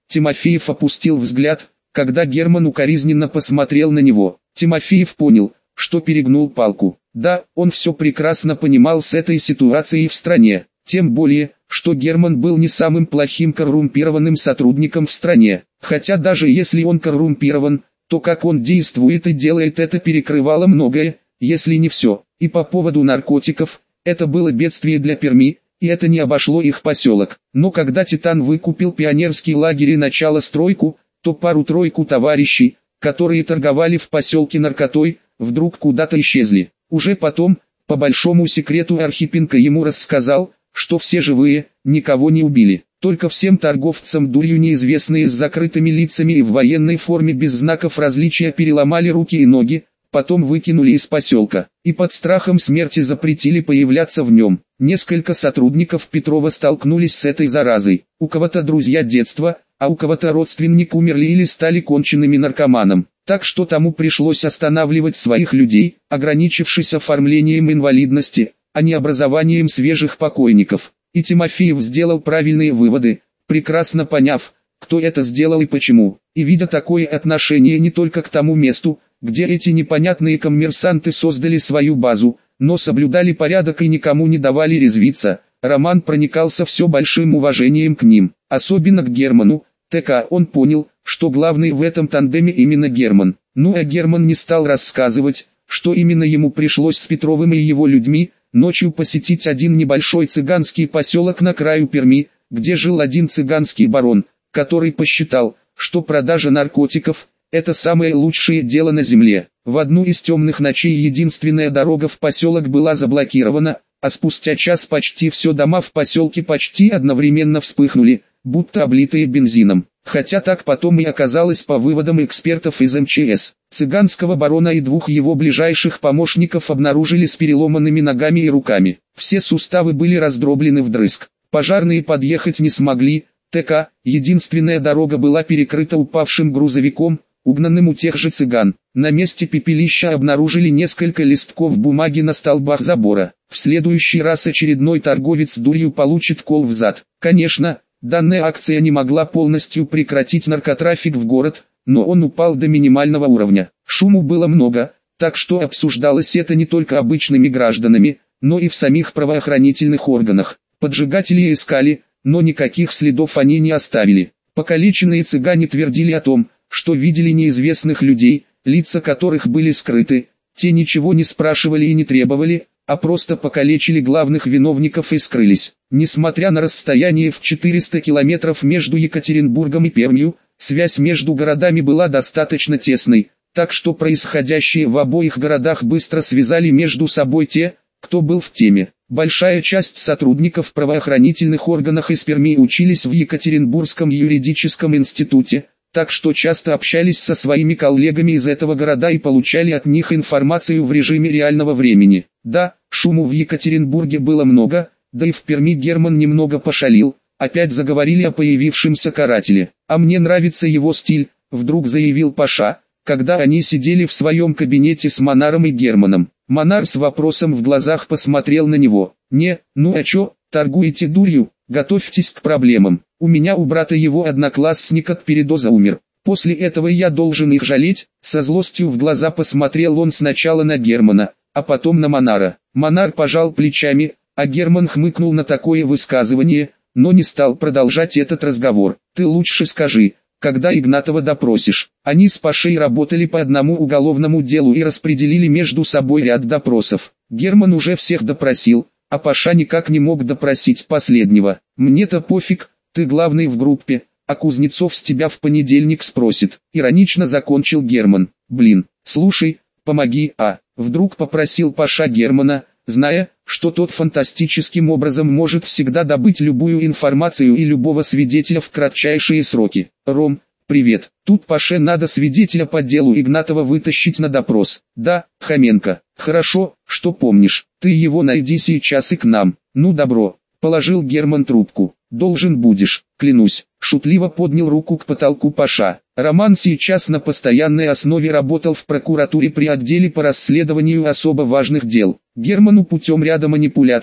Speaker 1: Тимофеев опустил взгляд, когда Герман укоризненно посмотрел на него. Тимофеев понял, что перегнул палку. Да, он все прекрасно понимал с этой ситуацией в стране, тем более, что Герман был не самым плохим коррумпированным сотрудником в стране. Хотя даже если он коррумпирован, то как он действует и делает это перекрывало многое, если не все. И по поводу наркотиков, это было бедствие для Перми, и это не обошло их поселок. Но когда Титан выкупил пионерский лагерь и начало стройку, то пару-тройку товарищей, которые торговали в поселке наркотой, вдруг куда-то исчезли. Уже потом, по большому секрету Архипенко ему рассказал, что все живые, никого не убили. Только всем торговцам дурью неизвестные с закрытыми лицами и в военной форме без знаков различия переломали руки и ноги, потом выкинули из поселка, и под страхом смерти запретили появляться в нем. Несколько сотрудников Петрова столкнулись с этой заразой. У кого-то друзья детства, а у кого-то родственник умерли или стали конченными наркоманом. Так что тому пришлось останавливать своих людей, ограничившись оформлением инвалидности, а не образованием свежих покойников. И Тимофеев сделал правильные выводы, прекрасно поняв, кто это сделал и почему, и видя такое отношение не только к тому месту, где эти непонятные коммерсанты создали свою базу, но соблюдали порядок и никому не давали резвиться, Роман проникался все большим уважением к ним, особенно к Герману. ТК он понял, что главный в этом тандеме именно Герман. Ну а Герман не стал рассказывать, что именно ему пришлось с Петровым и его людьми ночью посетить один небольшой цыганский поселок на краю Перми, где жил один цыганский барон, который посчитал, что продажа наркотиков – это самое лучшее дело на земле. В одну из темных ночей единственная дорога в поселок была заблокирована, а спустя час почти все дома в поселке почти одновременно вспыхнули, будто облитые бензином. Хотя так потом и оказалось по выводам экспертов из эм че эс. Цыганского барона и двух его ближайших помощников обнаружили с переломанными ногами и руками. Все суставы были раздроблены вдрызг. Пожарные подъехать не смогли. ТК, единственная дорога была перекрыта упавшим грузовиком, угнанным у тех же цыган. На месте пепелища обнаружили несколько листков бумаги на столбах забора. В следующий раз очередной торговец дурью получит кол в зад. Конечно, данная акция не могла полностью прекратить наркотрафик в город, но он упал до минимального уровня. Шуму было много, так что обсуждалось это не только обычными гражданами, но и в самих правоохранительных органах. Поджигатели искали, но никаких следов они не оставили. Покалеченные цыгане твердили о том, что видели неизвестных людей, лица которых были скрыты. Те ничего не спрашивали и не требовали, а просто покалечили главных виновников и скрылись. Несмотря на расстояние в четыреста километров между Екатеринбургом и Пермью, связь между городами была достаточно тесной, так что происходящее в обоих городах быстро связали между собой те, кто был в теме. Большая часть сотрудников правоохранительных органов из Перми учились в Екатеринбургском юридическом институте, так что часто общались со своими коллегами из этого города и получали от них информацию в режиме реального времени. Да, шуму в Екатеринбурге было много, да и в Перми Герман немного пошалил, опять заговорили о появившемся карателе. «А мне нравится его стиль», — вдруг заявил Паша, когда они сидели в своем кабинете с Монаром и Германом. Монар с вопросом в глазах посмотрел на него. «Не, ну а чё, торгуете дурью? Готовьтесь к проблемам. У меня у брата его одноклассник от передоза умер. После этого я должен их жалеть?» Со злостью в глаза посмотрел он сначала на Германа, а потом на Монара. Монар пожал плечами, а Герман хмыкнул на такое высказывание, но не стал продолжать этот разговор. «Ты лучше скажи, когда Игнатова допросишь?» Они с Пашей работали по одному уголовному делу и распределили между собой ряд допросов. Герман уже всех допросил, а Паша никак не мог допросить последнего. «Мне-то пофиг, ты главный в группе, а Кузнецов с тебя в понедельник спросит», — иронично закончил Герман. «Блин, слушай, помоги, а?» — вдруг попросил Паша Германа, зная, что тот фантастическим образом может всегда добыть любую информацию и любого свидетеля в кратчайшие сроки. «Ром, привет, тут Паше надо свидетеля по делу Игнатова вытащить на допрос». «Да, Хоменко, хорошо, что помнишь, ты его найди сейчас и к нам». «Ну добро», — положил Герман трубку. «Должен будешь, клянусь», — шутливо поднял руку к потолку Паша. Роман сейчас на постоянной основе работал в прокуратуре при отделе по расследованию особо важных дел. Герману путем ряда манипуляций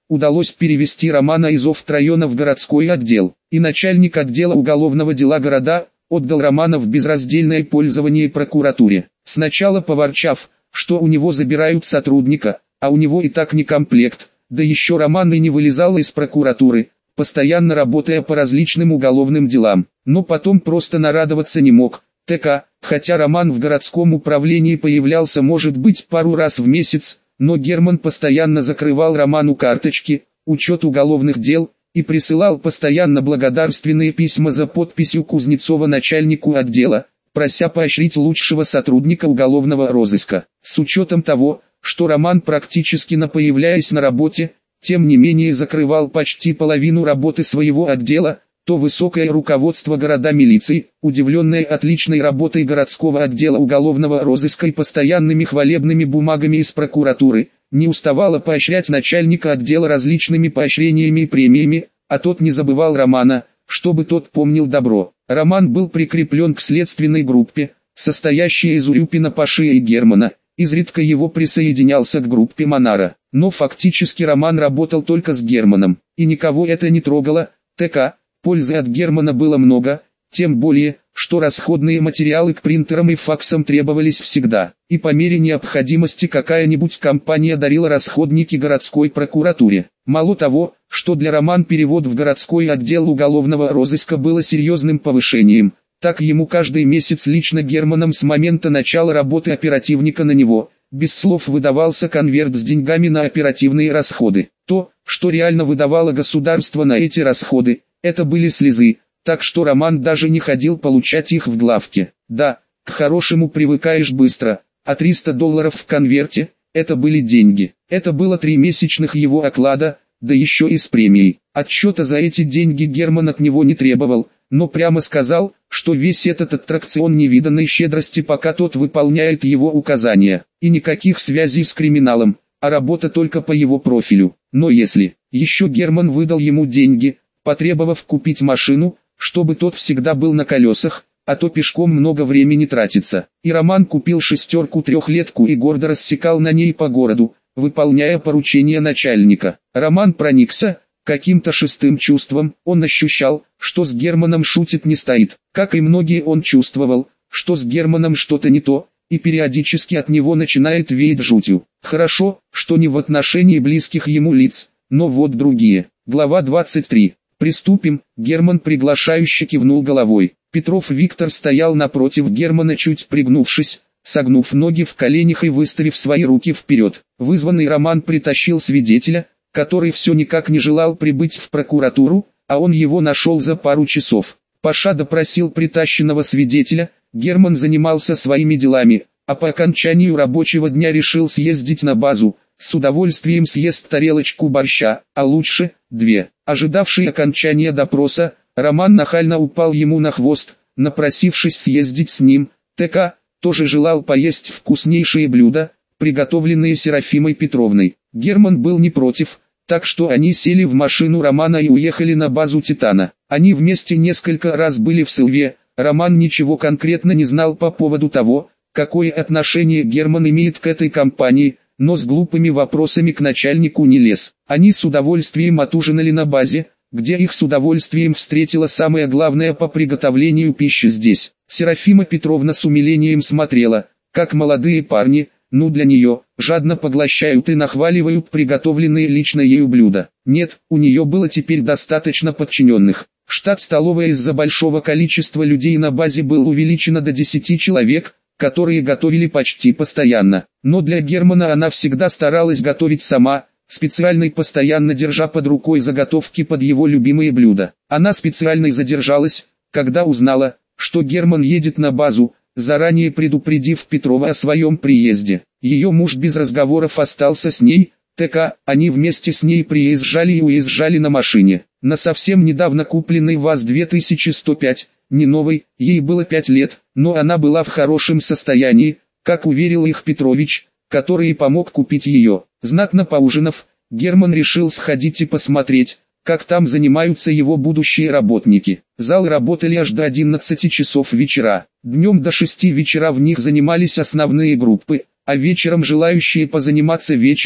Speaker 1: удалось перевести Романа из Офтрайона в городской отдел, и начальник отдела уголовного дела города отдал Романа в безраздельное пользование прокуратуре. Сначала поворчав, что у него забирают сотрудника, а у него и так не комплект, да еще Роман и не вылезал из прокуратуры, постоянно работая по различным уголовным делам, но потом просто нарадоваться не мог. ТК, хотя Роман в городском управлении появлялся может быть пару раз в месяц, но Герман постоянно закрывал Роману карточки, учет уголовных дел, и присылал постоянно благодарственные письма за подписью Кузнецова начальнику отдела, прося поощрить лучшего сотрудника уголовного розыска. С учетом того, что Роман практически не появляясь на работе, тем не менее закрывал почти половину работы своего отдела, то высокое руководство города милиции, удивленное отличной работой городского отдела уголовного розыска и постоянными хвалебными бумагами из прокуратуры, не уставало поощрять начальника отдела различными поощрениями и премиями, а тот не забывал Романа, чтобы тот помнил добро. Роман был прикреплен к следственной группе, состоящей из Урюпина, Паши и Германа, изредка его присоединялся к группе Монара, но фактически Роман работал только с Германом, и никого это не трогало. ТК, пользы от Германа было много, тем более, что расходные материалы к принтерам и факсам требовались всегда, и по мере необходимости какая-нибудь компания дарила расходники городской прокуратуре. Мало того, что для Романа перевод в городской отдел уголовного розыска было серьезным повышением, так ему каждый месяц лично Германом с момента начала работы оперативника на него, без слов выдавался конверт с деньгами на оперативные расходы. То, что реально выдавало государство на эти расходы, это были слезы, так что Роман даже не ходил получать их в главке. Да, к хорошему привыкаешь быстро, а триста долларов в конверте – это были деньги. Это было три месячных его оклада, да еще и с премией. Отчета за эти деньги Герман от него не требовал, но прямо сказал, что весь этот аттракцион невиданной щедрости, пока тот выполняет его указания, и никаких связей с криминалом, а работа только по его профилю. Но если еще Герман выдал ему деньги, потребовав купить машину, чтобы тот всегда был на колесах, а то пешком много времени тратится. И Роман купил шестерку-трехлетку и гордо рассекал на ней по городу, выполняя поручения начальника. Роман проникся каким-то шестым чувством, он ощущал, что с Германом шутит не стоит. Как и многие, он чувствовал, что с Германом что-то не то, и периодически от него начинает веять жутью. Хорошо, что не в отношении близких ему лиц, но вот другие. Глава двадцать три. «Приступим», Герман приглашающе кивнул головой. Петров Виктор стоял напротив Германа, чуть пригнувшись, согнув ноги в коленях и выставив свои руки вперед. Вызванный Роман притащил свидетеля, который все никак не желал прибыть в прокуратуру, а он его нашел за пару часов. Паша допросил притащенного свидетеля, Герман занимался своими делами, а по окончанию рабочего дня решил съездить на базу, с удовольствием съест тарелочку борща, а лучше две. Ожидавший окончания допроса, Роман нахально упал ему на хвост, напросившись съездить с ним. ТК тоже желал поесть вкуснейшие блюда, приготовленные Серафимой Петровной. Герман был не против, так что они сели в машину Романа и уехали на базу Титана. Они вместе несколько раз были в Сылве. Роман ничего конкретно не знал по поводу того, какое отношение Герман имеет к этой компании, но с глупыми вопросами к начальнику не лез. Они с удовольствием отужинали на базе, где их с удовольствием встретила самое главное по приготовлению пищи здесь. Серафима Петровна с умилением смотрела, как молодые парни, ну для нее, жадно поглощают и нахваливают приготовленные лично ею блюда. Нет, у нее было теперь достаточно подчиненных. Штат столовой из-за большого количества людей на базе был увеличен до десяти человек, которые готовили почти постоянно. Но для Германа она всегда старалась готовить сама, специально и постоянно держа под рукой заготовки под его любимые блюда. Она специально и задержалась, когда узнала, что Герман едет на базу, заранее предупредив Петрова о своем приезде. Ее муж без разговоров остался с ней. ТК, они вместе с ней приезжали и уезжали на машине. На совсем недавно купленной ВАЗ две тысячи сто пять, не новой, ей было пять лет, но она была в хорошем состоянии, как уверил их Петрович, который и помог купить ее. Знатно поужинав, Герман решил сходить и посмотреть, как там занимаются его будущие работники. Залы работали аж до одиннадцати часов вечера. Днем до шести вечера в них занимались основные группы, а вечером желающие позаниматься вечером,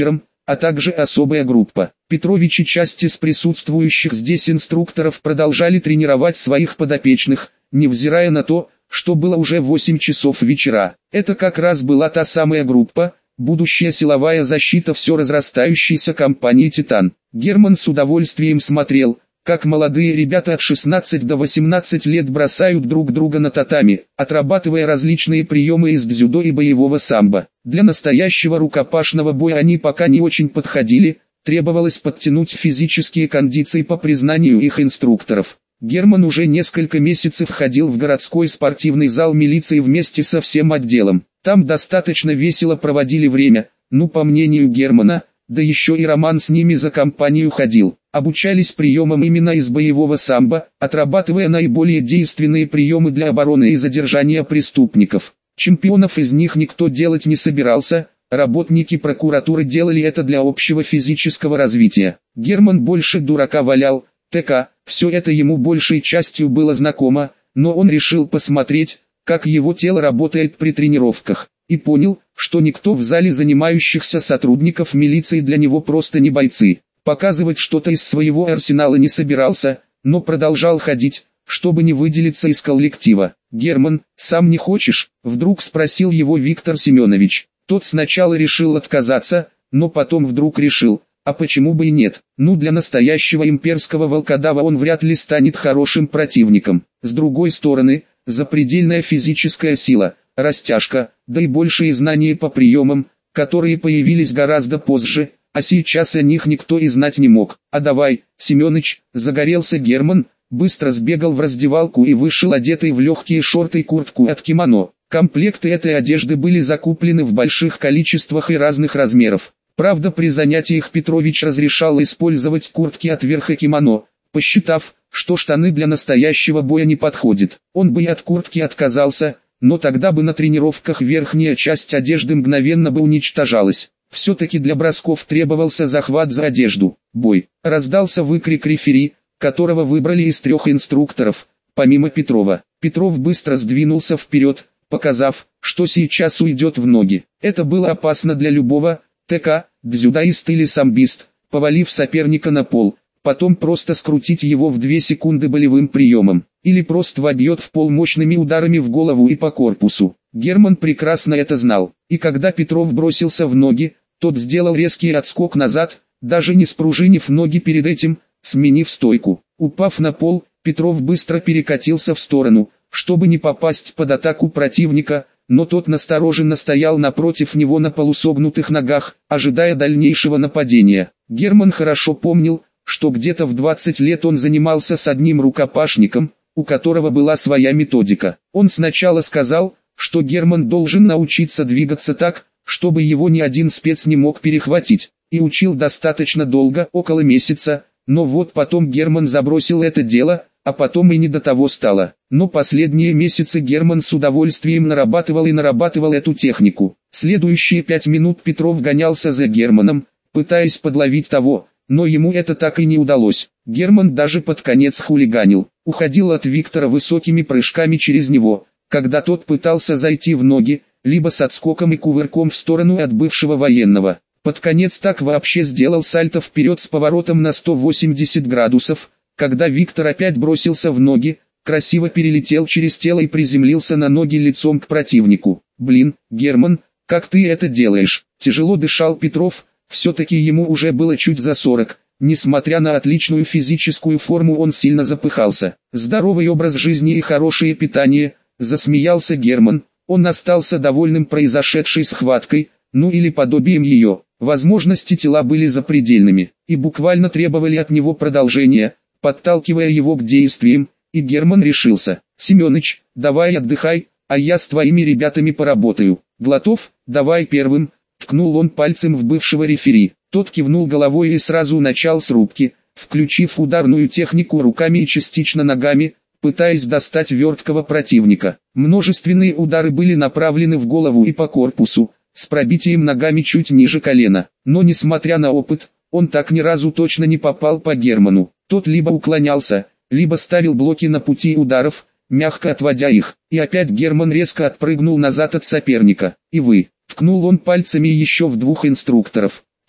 Speaker 1: а также особая группа. Петрович и часть из присутствующих здесь инструкторов продолжали тренировать своих подопечных, невзирая на то, что было уже восемь часов вечера. Это как раз была та самая группа, будущая силовая защита все разрастающейся компании «Титан». Герман с удовольствием смотрел, как молодые ребята от шестнадцати до восемнадцати лет бросают друг друга на татами, отрабатывая различные приемы из дзюдо и боевого самбо. Для настоящего рукопашного боя они пока не очень подходили, требовалось подтянуть физические кондиции по признанию их инструкторов. Герман уже несколько месяцев ходил в городской спортивный зал милиции вместе со всем отделом. Там достаточно весело проводили время, ну по мнению Германа, да еще и Роман с ними за компанию ходил. Обучались приемам именно из боевого самбо, отрабатывая наиболее действенные приемы для обороны и задержания преступников. Чемпионов из них никто делать не собирался, работники прокуратуры делали это для общего физического развития. Герман больше дурака валял, ТК, все это ему большей частью было знакомо, но он решил посмотреть, как его тело работает при тренировках, и понял, что никто в зале занимающихся сотрудников милиции для него просто не бойцы. Показывать что-то из своего арсенала не собирался, но продолжал ходить, чтобы не выделиться из коллектива. «Герман, сам не хочешь?» – вдруг спросил его Виктор Семенович. Тот сначала решил отказаться, но потом вдруг решил, а почему бы и нет? Ну, для настоящего имперского волкодава он вряд ли станет хорошим противником. С другой стороны, запредельная физическая сила, растяжка, да и большие знания по приемам, которые появились гораздо позже, а сейчас о них никто и знать не мог. «А давай, Семёныч», загорелся Герман, быстро сбегал в раздевалку и вышел одетый в легкие шорты и куртку от кимоно. Комплекты этой одежды были закуплены в больших количествах и разных размеров. Правда, при занятиях Петрович разрешал использовать куртки от верха кимоно, посчитав, что штаны для настоящего боя не подходят. Он бы и от куртки отказался, но тогда бы на тренировках верхняя часть одежды мгновенно бы уничтожалась. Все-таки для бросков требовался захват за одежду. «Бой!» — раздался выкрик рефери, которого выбрали из трех инструкторов, помимо Петрова. Петров быстро сдвинулся вперед, показав, что сейчас уйдет в ноги. Это было опасно для любого ТК, дзюдоист или самбист, повалив соперника на пол, потом просто скрутить его в две секунды болевым приемом, или просто вобьет в пол мощными ударами в голову и по корпусу. Герман прекрасно это знал, и когда Петров бросился в ноги, тот сделал резкий отскок назад, даже не спружинив ноги перед этим, сменив стойку. Упав на пол, Петров быстро перекатился в сторону, чтобы не попасть под атаку противника, но тот настороженно стоял напротив него на полусогнутых ногах, ожидая дальнейшего нападения. Герман хорошо помнил, что где-то в двадцать лет он занимался с одним рукопашником, у которого была своя методика. Он сначала сказал, что Герман должен научиться двигаться так, чтобы его ни один спец не мог перехватить, и учил достаточно долго, около месяца, но вот потом Герман забросил это дело, а потом и не до того стало. Но последние месяцы Герман с удовольствием нарабатывал и нарабатывал эту технику. Следующие пять минут Петров гонялся за Германом, пытаясь подловить того, но ему это так и не удалось. Герман даже под конец хулиганил, уходил от Виктора высокими прыжками через него, когда тот пытался зайти в ноги, либо с отскоком и кувырком в сторону от бывшего военного. Под конец так вообще сделал сальто вперед с поворотом на сто восемьдесят градусов, когда Виктор опять бросился в ноги, красиво перелетел через тело и приземлился на ноги лицом к противнику. «Блин, Герман, как ты это делаешь?» Тяжело дышал Петров, все-таки ему уже было чуть за сорок, несмотря на отличную физическую форму он сильно запыхался. «Здоровый образ жизни и хорошее питание», засмеялся Герман, он остался довольным произошедшей схваткой, ну или подобием ее. Возможности тела были запредельными, и буквально требовали от него продолжения, подталкивая его к действиям, и Герман решился. «Семёныч, давай отдыхай, а я с твоими ребятами поработаю. Глотов, давай первым», ткнул он пальцем в бывшего рефери. Тот кивнул головой и сразу начал с рубки, включив ударную технику руками и частично ногами, пытаясь достать верткого противника. Множественные удары были направлены в голову и по корпусу, с пробитием ногами чуть ниже колена. Но несмотря на опыт, он так ни разу точно не попал по Герману. Тот либо уклонялся, либо ставил блоки на пути ударов, мягко отводя их. И опять Герман резко отпрыгнул назад от соперника. «И вы», ткнул он пальцами еще в двух инструкторов.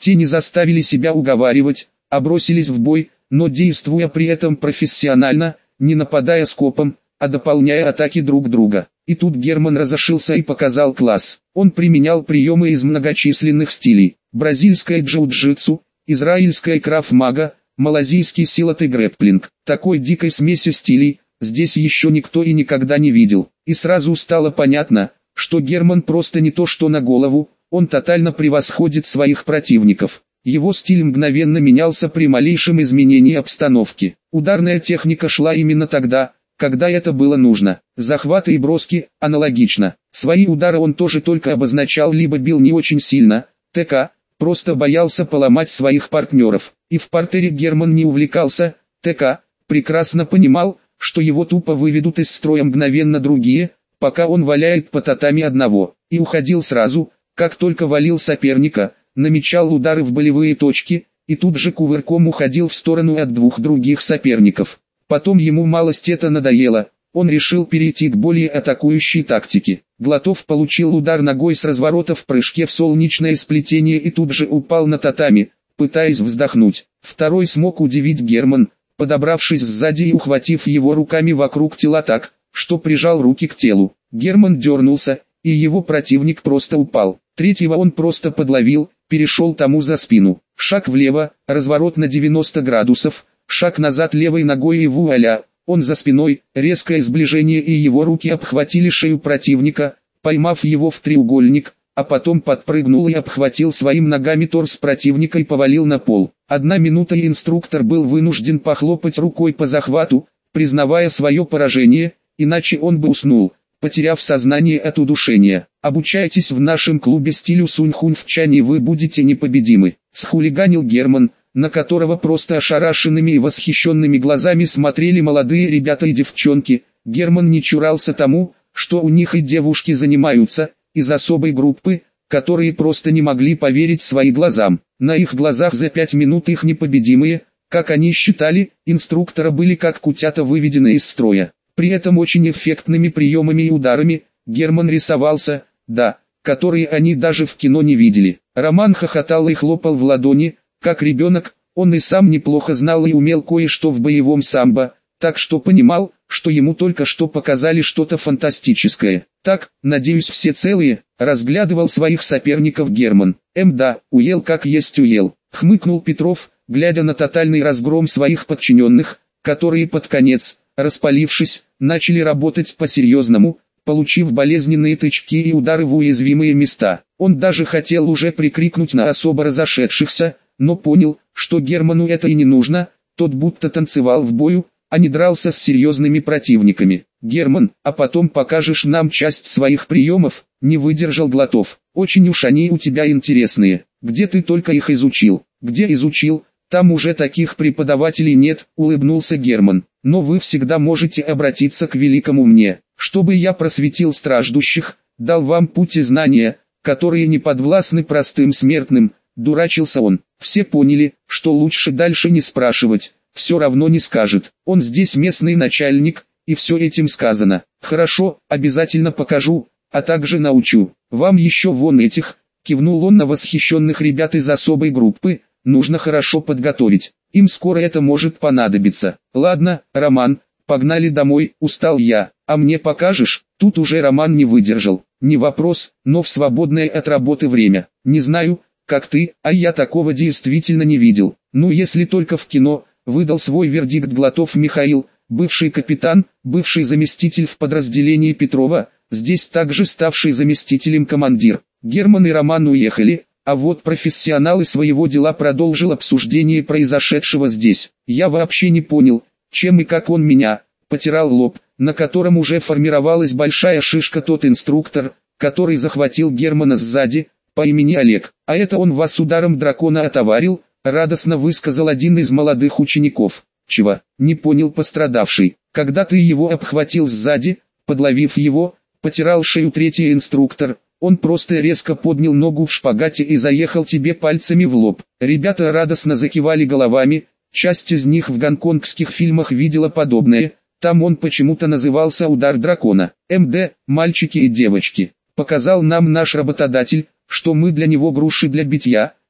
Speaker 1: Те не заставили себя уговаривать, а бросились в бой, но действуя при этом профессионально, не нападая скопом, а дополняя атаки друг друга. И тут Герман разошелся и показал класс. Он применял приемы из многочисленных стилей: бразильское джиу-джитсу, израильское крав-мага, малазийский силат и грэпплинг. Такой дикой смеси стилей здесь еще никто и никогда не видел. И сразу стало понятно, что Герман просто не то что на голову, он тотально превосходит своих противников. Его стиль мгновенно менялся при малейшем изменении обстановки. Ударная техника шла именно тогда, когда это было нужно. Захваты и броски аналогично. Свои удары он тоже только обозначал, либо бил не очень сильно, ТК, просто боялся поломать своих партнеров. И в партере Герман не увлекался, ТК, прекрасно понимал, что его тупо выведут из строя мгновенно другие, пока он валяет по татами одного, и уходил сразу, как только валил соперника, намечал удары в болевые точки, и тут же кувырком уходил в сторону от двух других соперников. Потом ему малость это надоело, он решил перейти к более атакующей тактике. Глотов получил удар ногой с разворота в прыжке в солнечное сплетение и тут же упал на татами, пытаясь вздохнуть. Второй смог удивить Герман, подобравшись сзади и ухватив его руками вокруг тела так, что прижал руки к телу. Герман дернулся, и его противник просто упал. Третьего он просто подловил, перешел тому за спину. Шаг влево, разворот на девяносто градусов, шаг назад левой ногой и вуаля, он за спиной, резкое сближение и его руки обхватили шею противника, поймав его в треугольник, а потом подпрыгнул и обхватил своим ногами торс противника и повалил на пол. Одна минута и инструктор был вынужден похлопать рукой по захвату, признавая свое поражение, иначе он бы уснул, потеряв сознание от удушения. Обучайтесь в нашем клубе стилю Сунь-Хунь в Чане и вы будете непобедимы. Схулиганил Герман, на которого просто ошарашенными и восхищенными глазами смотрели молодые ребята и девчонки. Герман не чурался тому, что у них и девушки занимаются, из особой группы, которые просто не могли поверить своим глазам. На их глазах за пять минут их непобедимые, как они считали, инструктора были как кутята выведены из строя. При этом очень эффектными приемами и ударами Герман рисовался, да, которые они даже в кино не видели. Роман хохотал и хлопал в ладони, как ребенок, он и сам неплохо знал и умел кое-что в боевом самбо, так что понимал, что ему только что показали что-то фантастическое. Так, надеюсь, все целые, разглядывал своих соперников Герман. Эм да, уел как есть уел, хмыкнул Петров, глядя на тотальный разгром своих подчиненных, которые под конец, распалившись, начали работать по-серьезному, получив болезненные тычки и удары в уязвимые места. Он даже хотел уже прикрикнуть на особо разошедшихся, но понял, что Герману это и не нужно, тот будто танцевал в бою, а не дрался с серьезными противниками. «Герман, а потом покажешь нам часть своих приемов?» — не выдержал Глотов. «Очень уж они у тебя интересные. Где ты только их изучил?» «Где изучил? Там уже таких преподавателей нет», — улыбнулся Герман. «Но вы всегда можете обратиться к великому мне, чтобы я просветил страждущих, дал вам путь и знания, которые не подвластны простым смертным», — дурачился он. Все поняли, что лучше дальше не спрашивать, все равно не скажет. Он здесь местный начальник, и все этим сказано. «Хорошо, обязательно покажу, а также научу. Вам еще вон этих», — кивнул он на восхищенных ребят из особой группы, — «нужно хорошо подготовить. Им скоро это может понадобиться. Ладно, Роман, погнали домой, устал я, а мне покажешь?» Тут уже Роман не выдержал. «Не вопрос, но в свободное от работы время. Не знаю, как ты, а я такого действительно не видел. Ну если только в кино», — выдал свой вердикт Глотов Михаил, бывший капитан, бывший заместитель в подразделении Петрова, здесь также ставший заместителем командир. Герман и Роман уехали, а вот профессионалы своего дела продолжил обсуждение произошедшего здесь. «Я вообще не понял, чем и как он меня», — потирал лоб, на котором уже формировалась большая шишка тот инструктор, который захватил Германа сзади, по имени Олег. «А это он вас ударом дракона отоварил?» — радостно высказал один из молодых учеников. «Чего?» — не понял пострадавший. «Когда ты его обхватил сзади, подловив его, потирал шею третий инструктор, он просто резко поднял ногу в шпагате и заехал тебе пальцами в лоб». Ребята радостно закивали головами, часть из них в гонконгских фильмах видела подобное, там он почему-то назывался «Удар дракона». «эм дэ, мальчики и девочки, показал нам наш работодатель, что мы для него груши для битья»,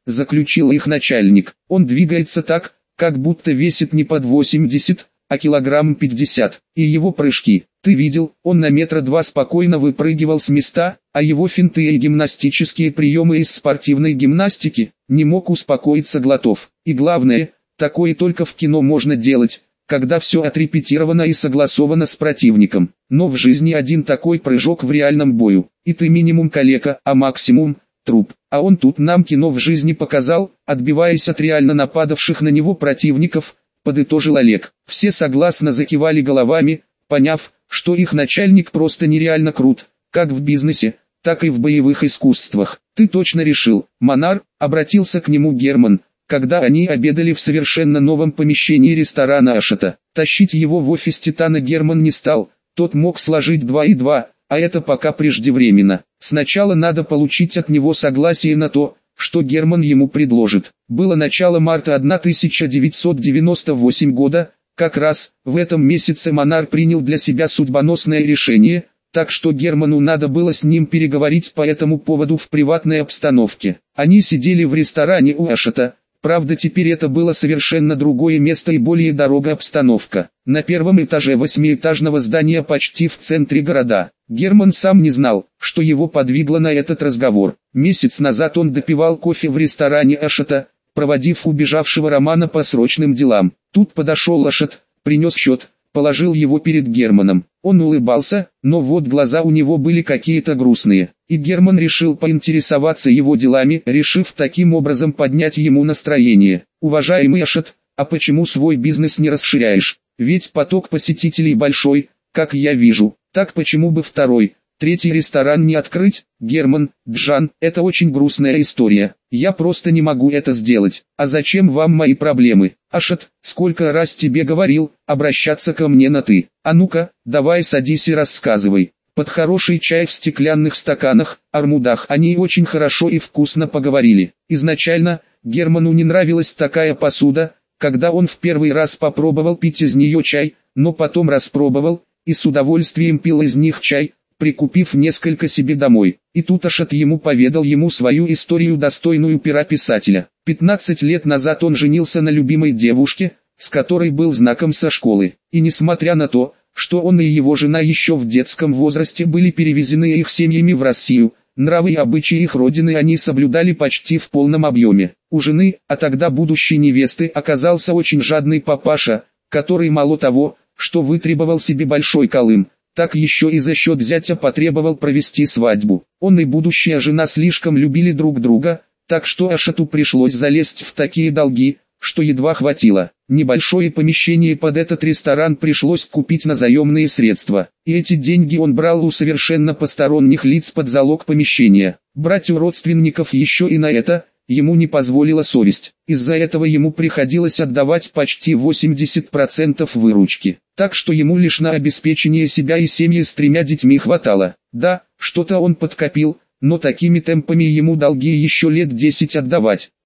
Speaker 1: заключил их начальник. Он двигается так, как будто весит не под восемьдесят, а килограмм пятьдесят. И его прыжки. Ты видел, он на метра два спокойно выпрыгивал с места, а его финты и гимнастические приемы из спортивной гимнастики, не мог успокоиться Глотов. И главное, такое только в кино можно делать, когда все отрепетировано и согласовано с противником. Но в жизни один такой прыжок в реальном бою, и ты минимум калека, а максимум – труп. А он тут нам кино в жизни показал, отбиваясь от реально нападавших на него противников, подытожил Олег. Все согласно закивали головами, поняв, что их начальник просто нереально крут, как в бизнесе, так и в боевых искусствах. Ты точно решил, Монар, обратился к нему Герман, когда они обедали в совершенно новом помещении ресторана Ашета. Тащить его в офис Титана Герман не стал, тот мог сложить два и два, а это пока преждевременно. Сначала надо получить от него согласие на то, что Герман ему предложит. Было начало марта тысяча девятьсот девяносто восьмого года, как раз в этом месяце Монар принял для себя судьбоносное решение, так что Герману надо было с ним переговорить по этому поводу в приватной обстановке. Они сидели в ресторане у Ашета. Правда, теперь это было совершенно другое место и более дорогая обстановка. На первом этаже восьмиэтажного здания почти в центре города. Герман сам не знал, что его подвигло на этот разговор. Месяц назад он допивал кофе в ресторане Ашета, проводив убежавшего Романа по срочным делам. Тут подошел Ашет, принес счет, положил его перед Германом. Он улыбался, но вот глаза у него были какие-то грустные. И Герман решил поинтересоваться его делами, решив таким образом поднять ему настроение. «Уважаемый Ашет, а почему свой бизнес не расширяешь? Ведь поток посетителей большой, как я вижу. Так почему бы второй, третий ресторан не открыть?» «Герман, Джан, это очень грустная история. Я просто не могу это сделать. А зачем вам мои проблемы? Ашет, сколько раз тебе говорил, обращаться ко мне на «ты». А ну-ка, давай садись и рассказывай». Под хороший чай в стеклянных стаканах, армудах они очень хорошо и вкусно поговорили. Изначально, Герману не нравилась такая посуда, когда он в первый раз попробовал пить из нее чай, но потом распробовал, и с удовольствием пил из них чай, прикупив несколько себе домой. И тут Ашет ему поведал ему свою историю, достойную пера писателя. пятнадцать лет назад он женился на любимой девушке, с которой был знаком со школы. И несмотря на то, что он и его жена еще в детском возрасте были перевезены их семьями в Россию, нравы и обычаи их родины они соблюдали почти в полном объеме. У жены, а тогда будущей невесты, оказался очень жадный папаша, который мало того, что вытребовал себе большой колым, так еще и за счет зятя потребовал провести свадьбу. Он и будущая жена слишком любили друг друга, так что Ашету пришлось залезть в такие долги, что едва хватило. Небольшое помещение под этот ресторан пришлось купить на заемные средства. И эти деньги он брал у совершенно посторонних лиц под залог помещения. Брать у родственников еще и на это ему не позволила совесть. Из-за этого ему приходилось отдавать почти восемьдесят процентов выручки. Так что ему лишь на обеспечение себя и семьи с тремя детьми хватало. Да, что-то он подкопил, но такими темпами ему долги еще лет десять отдавать.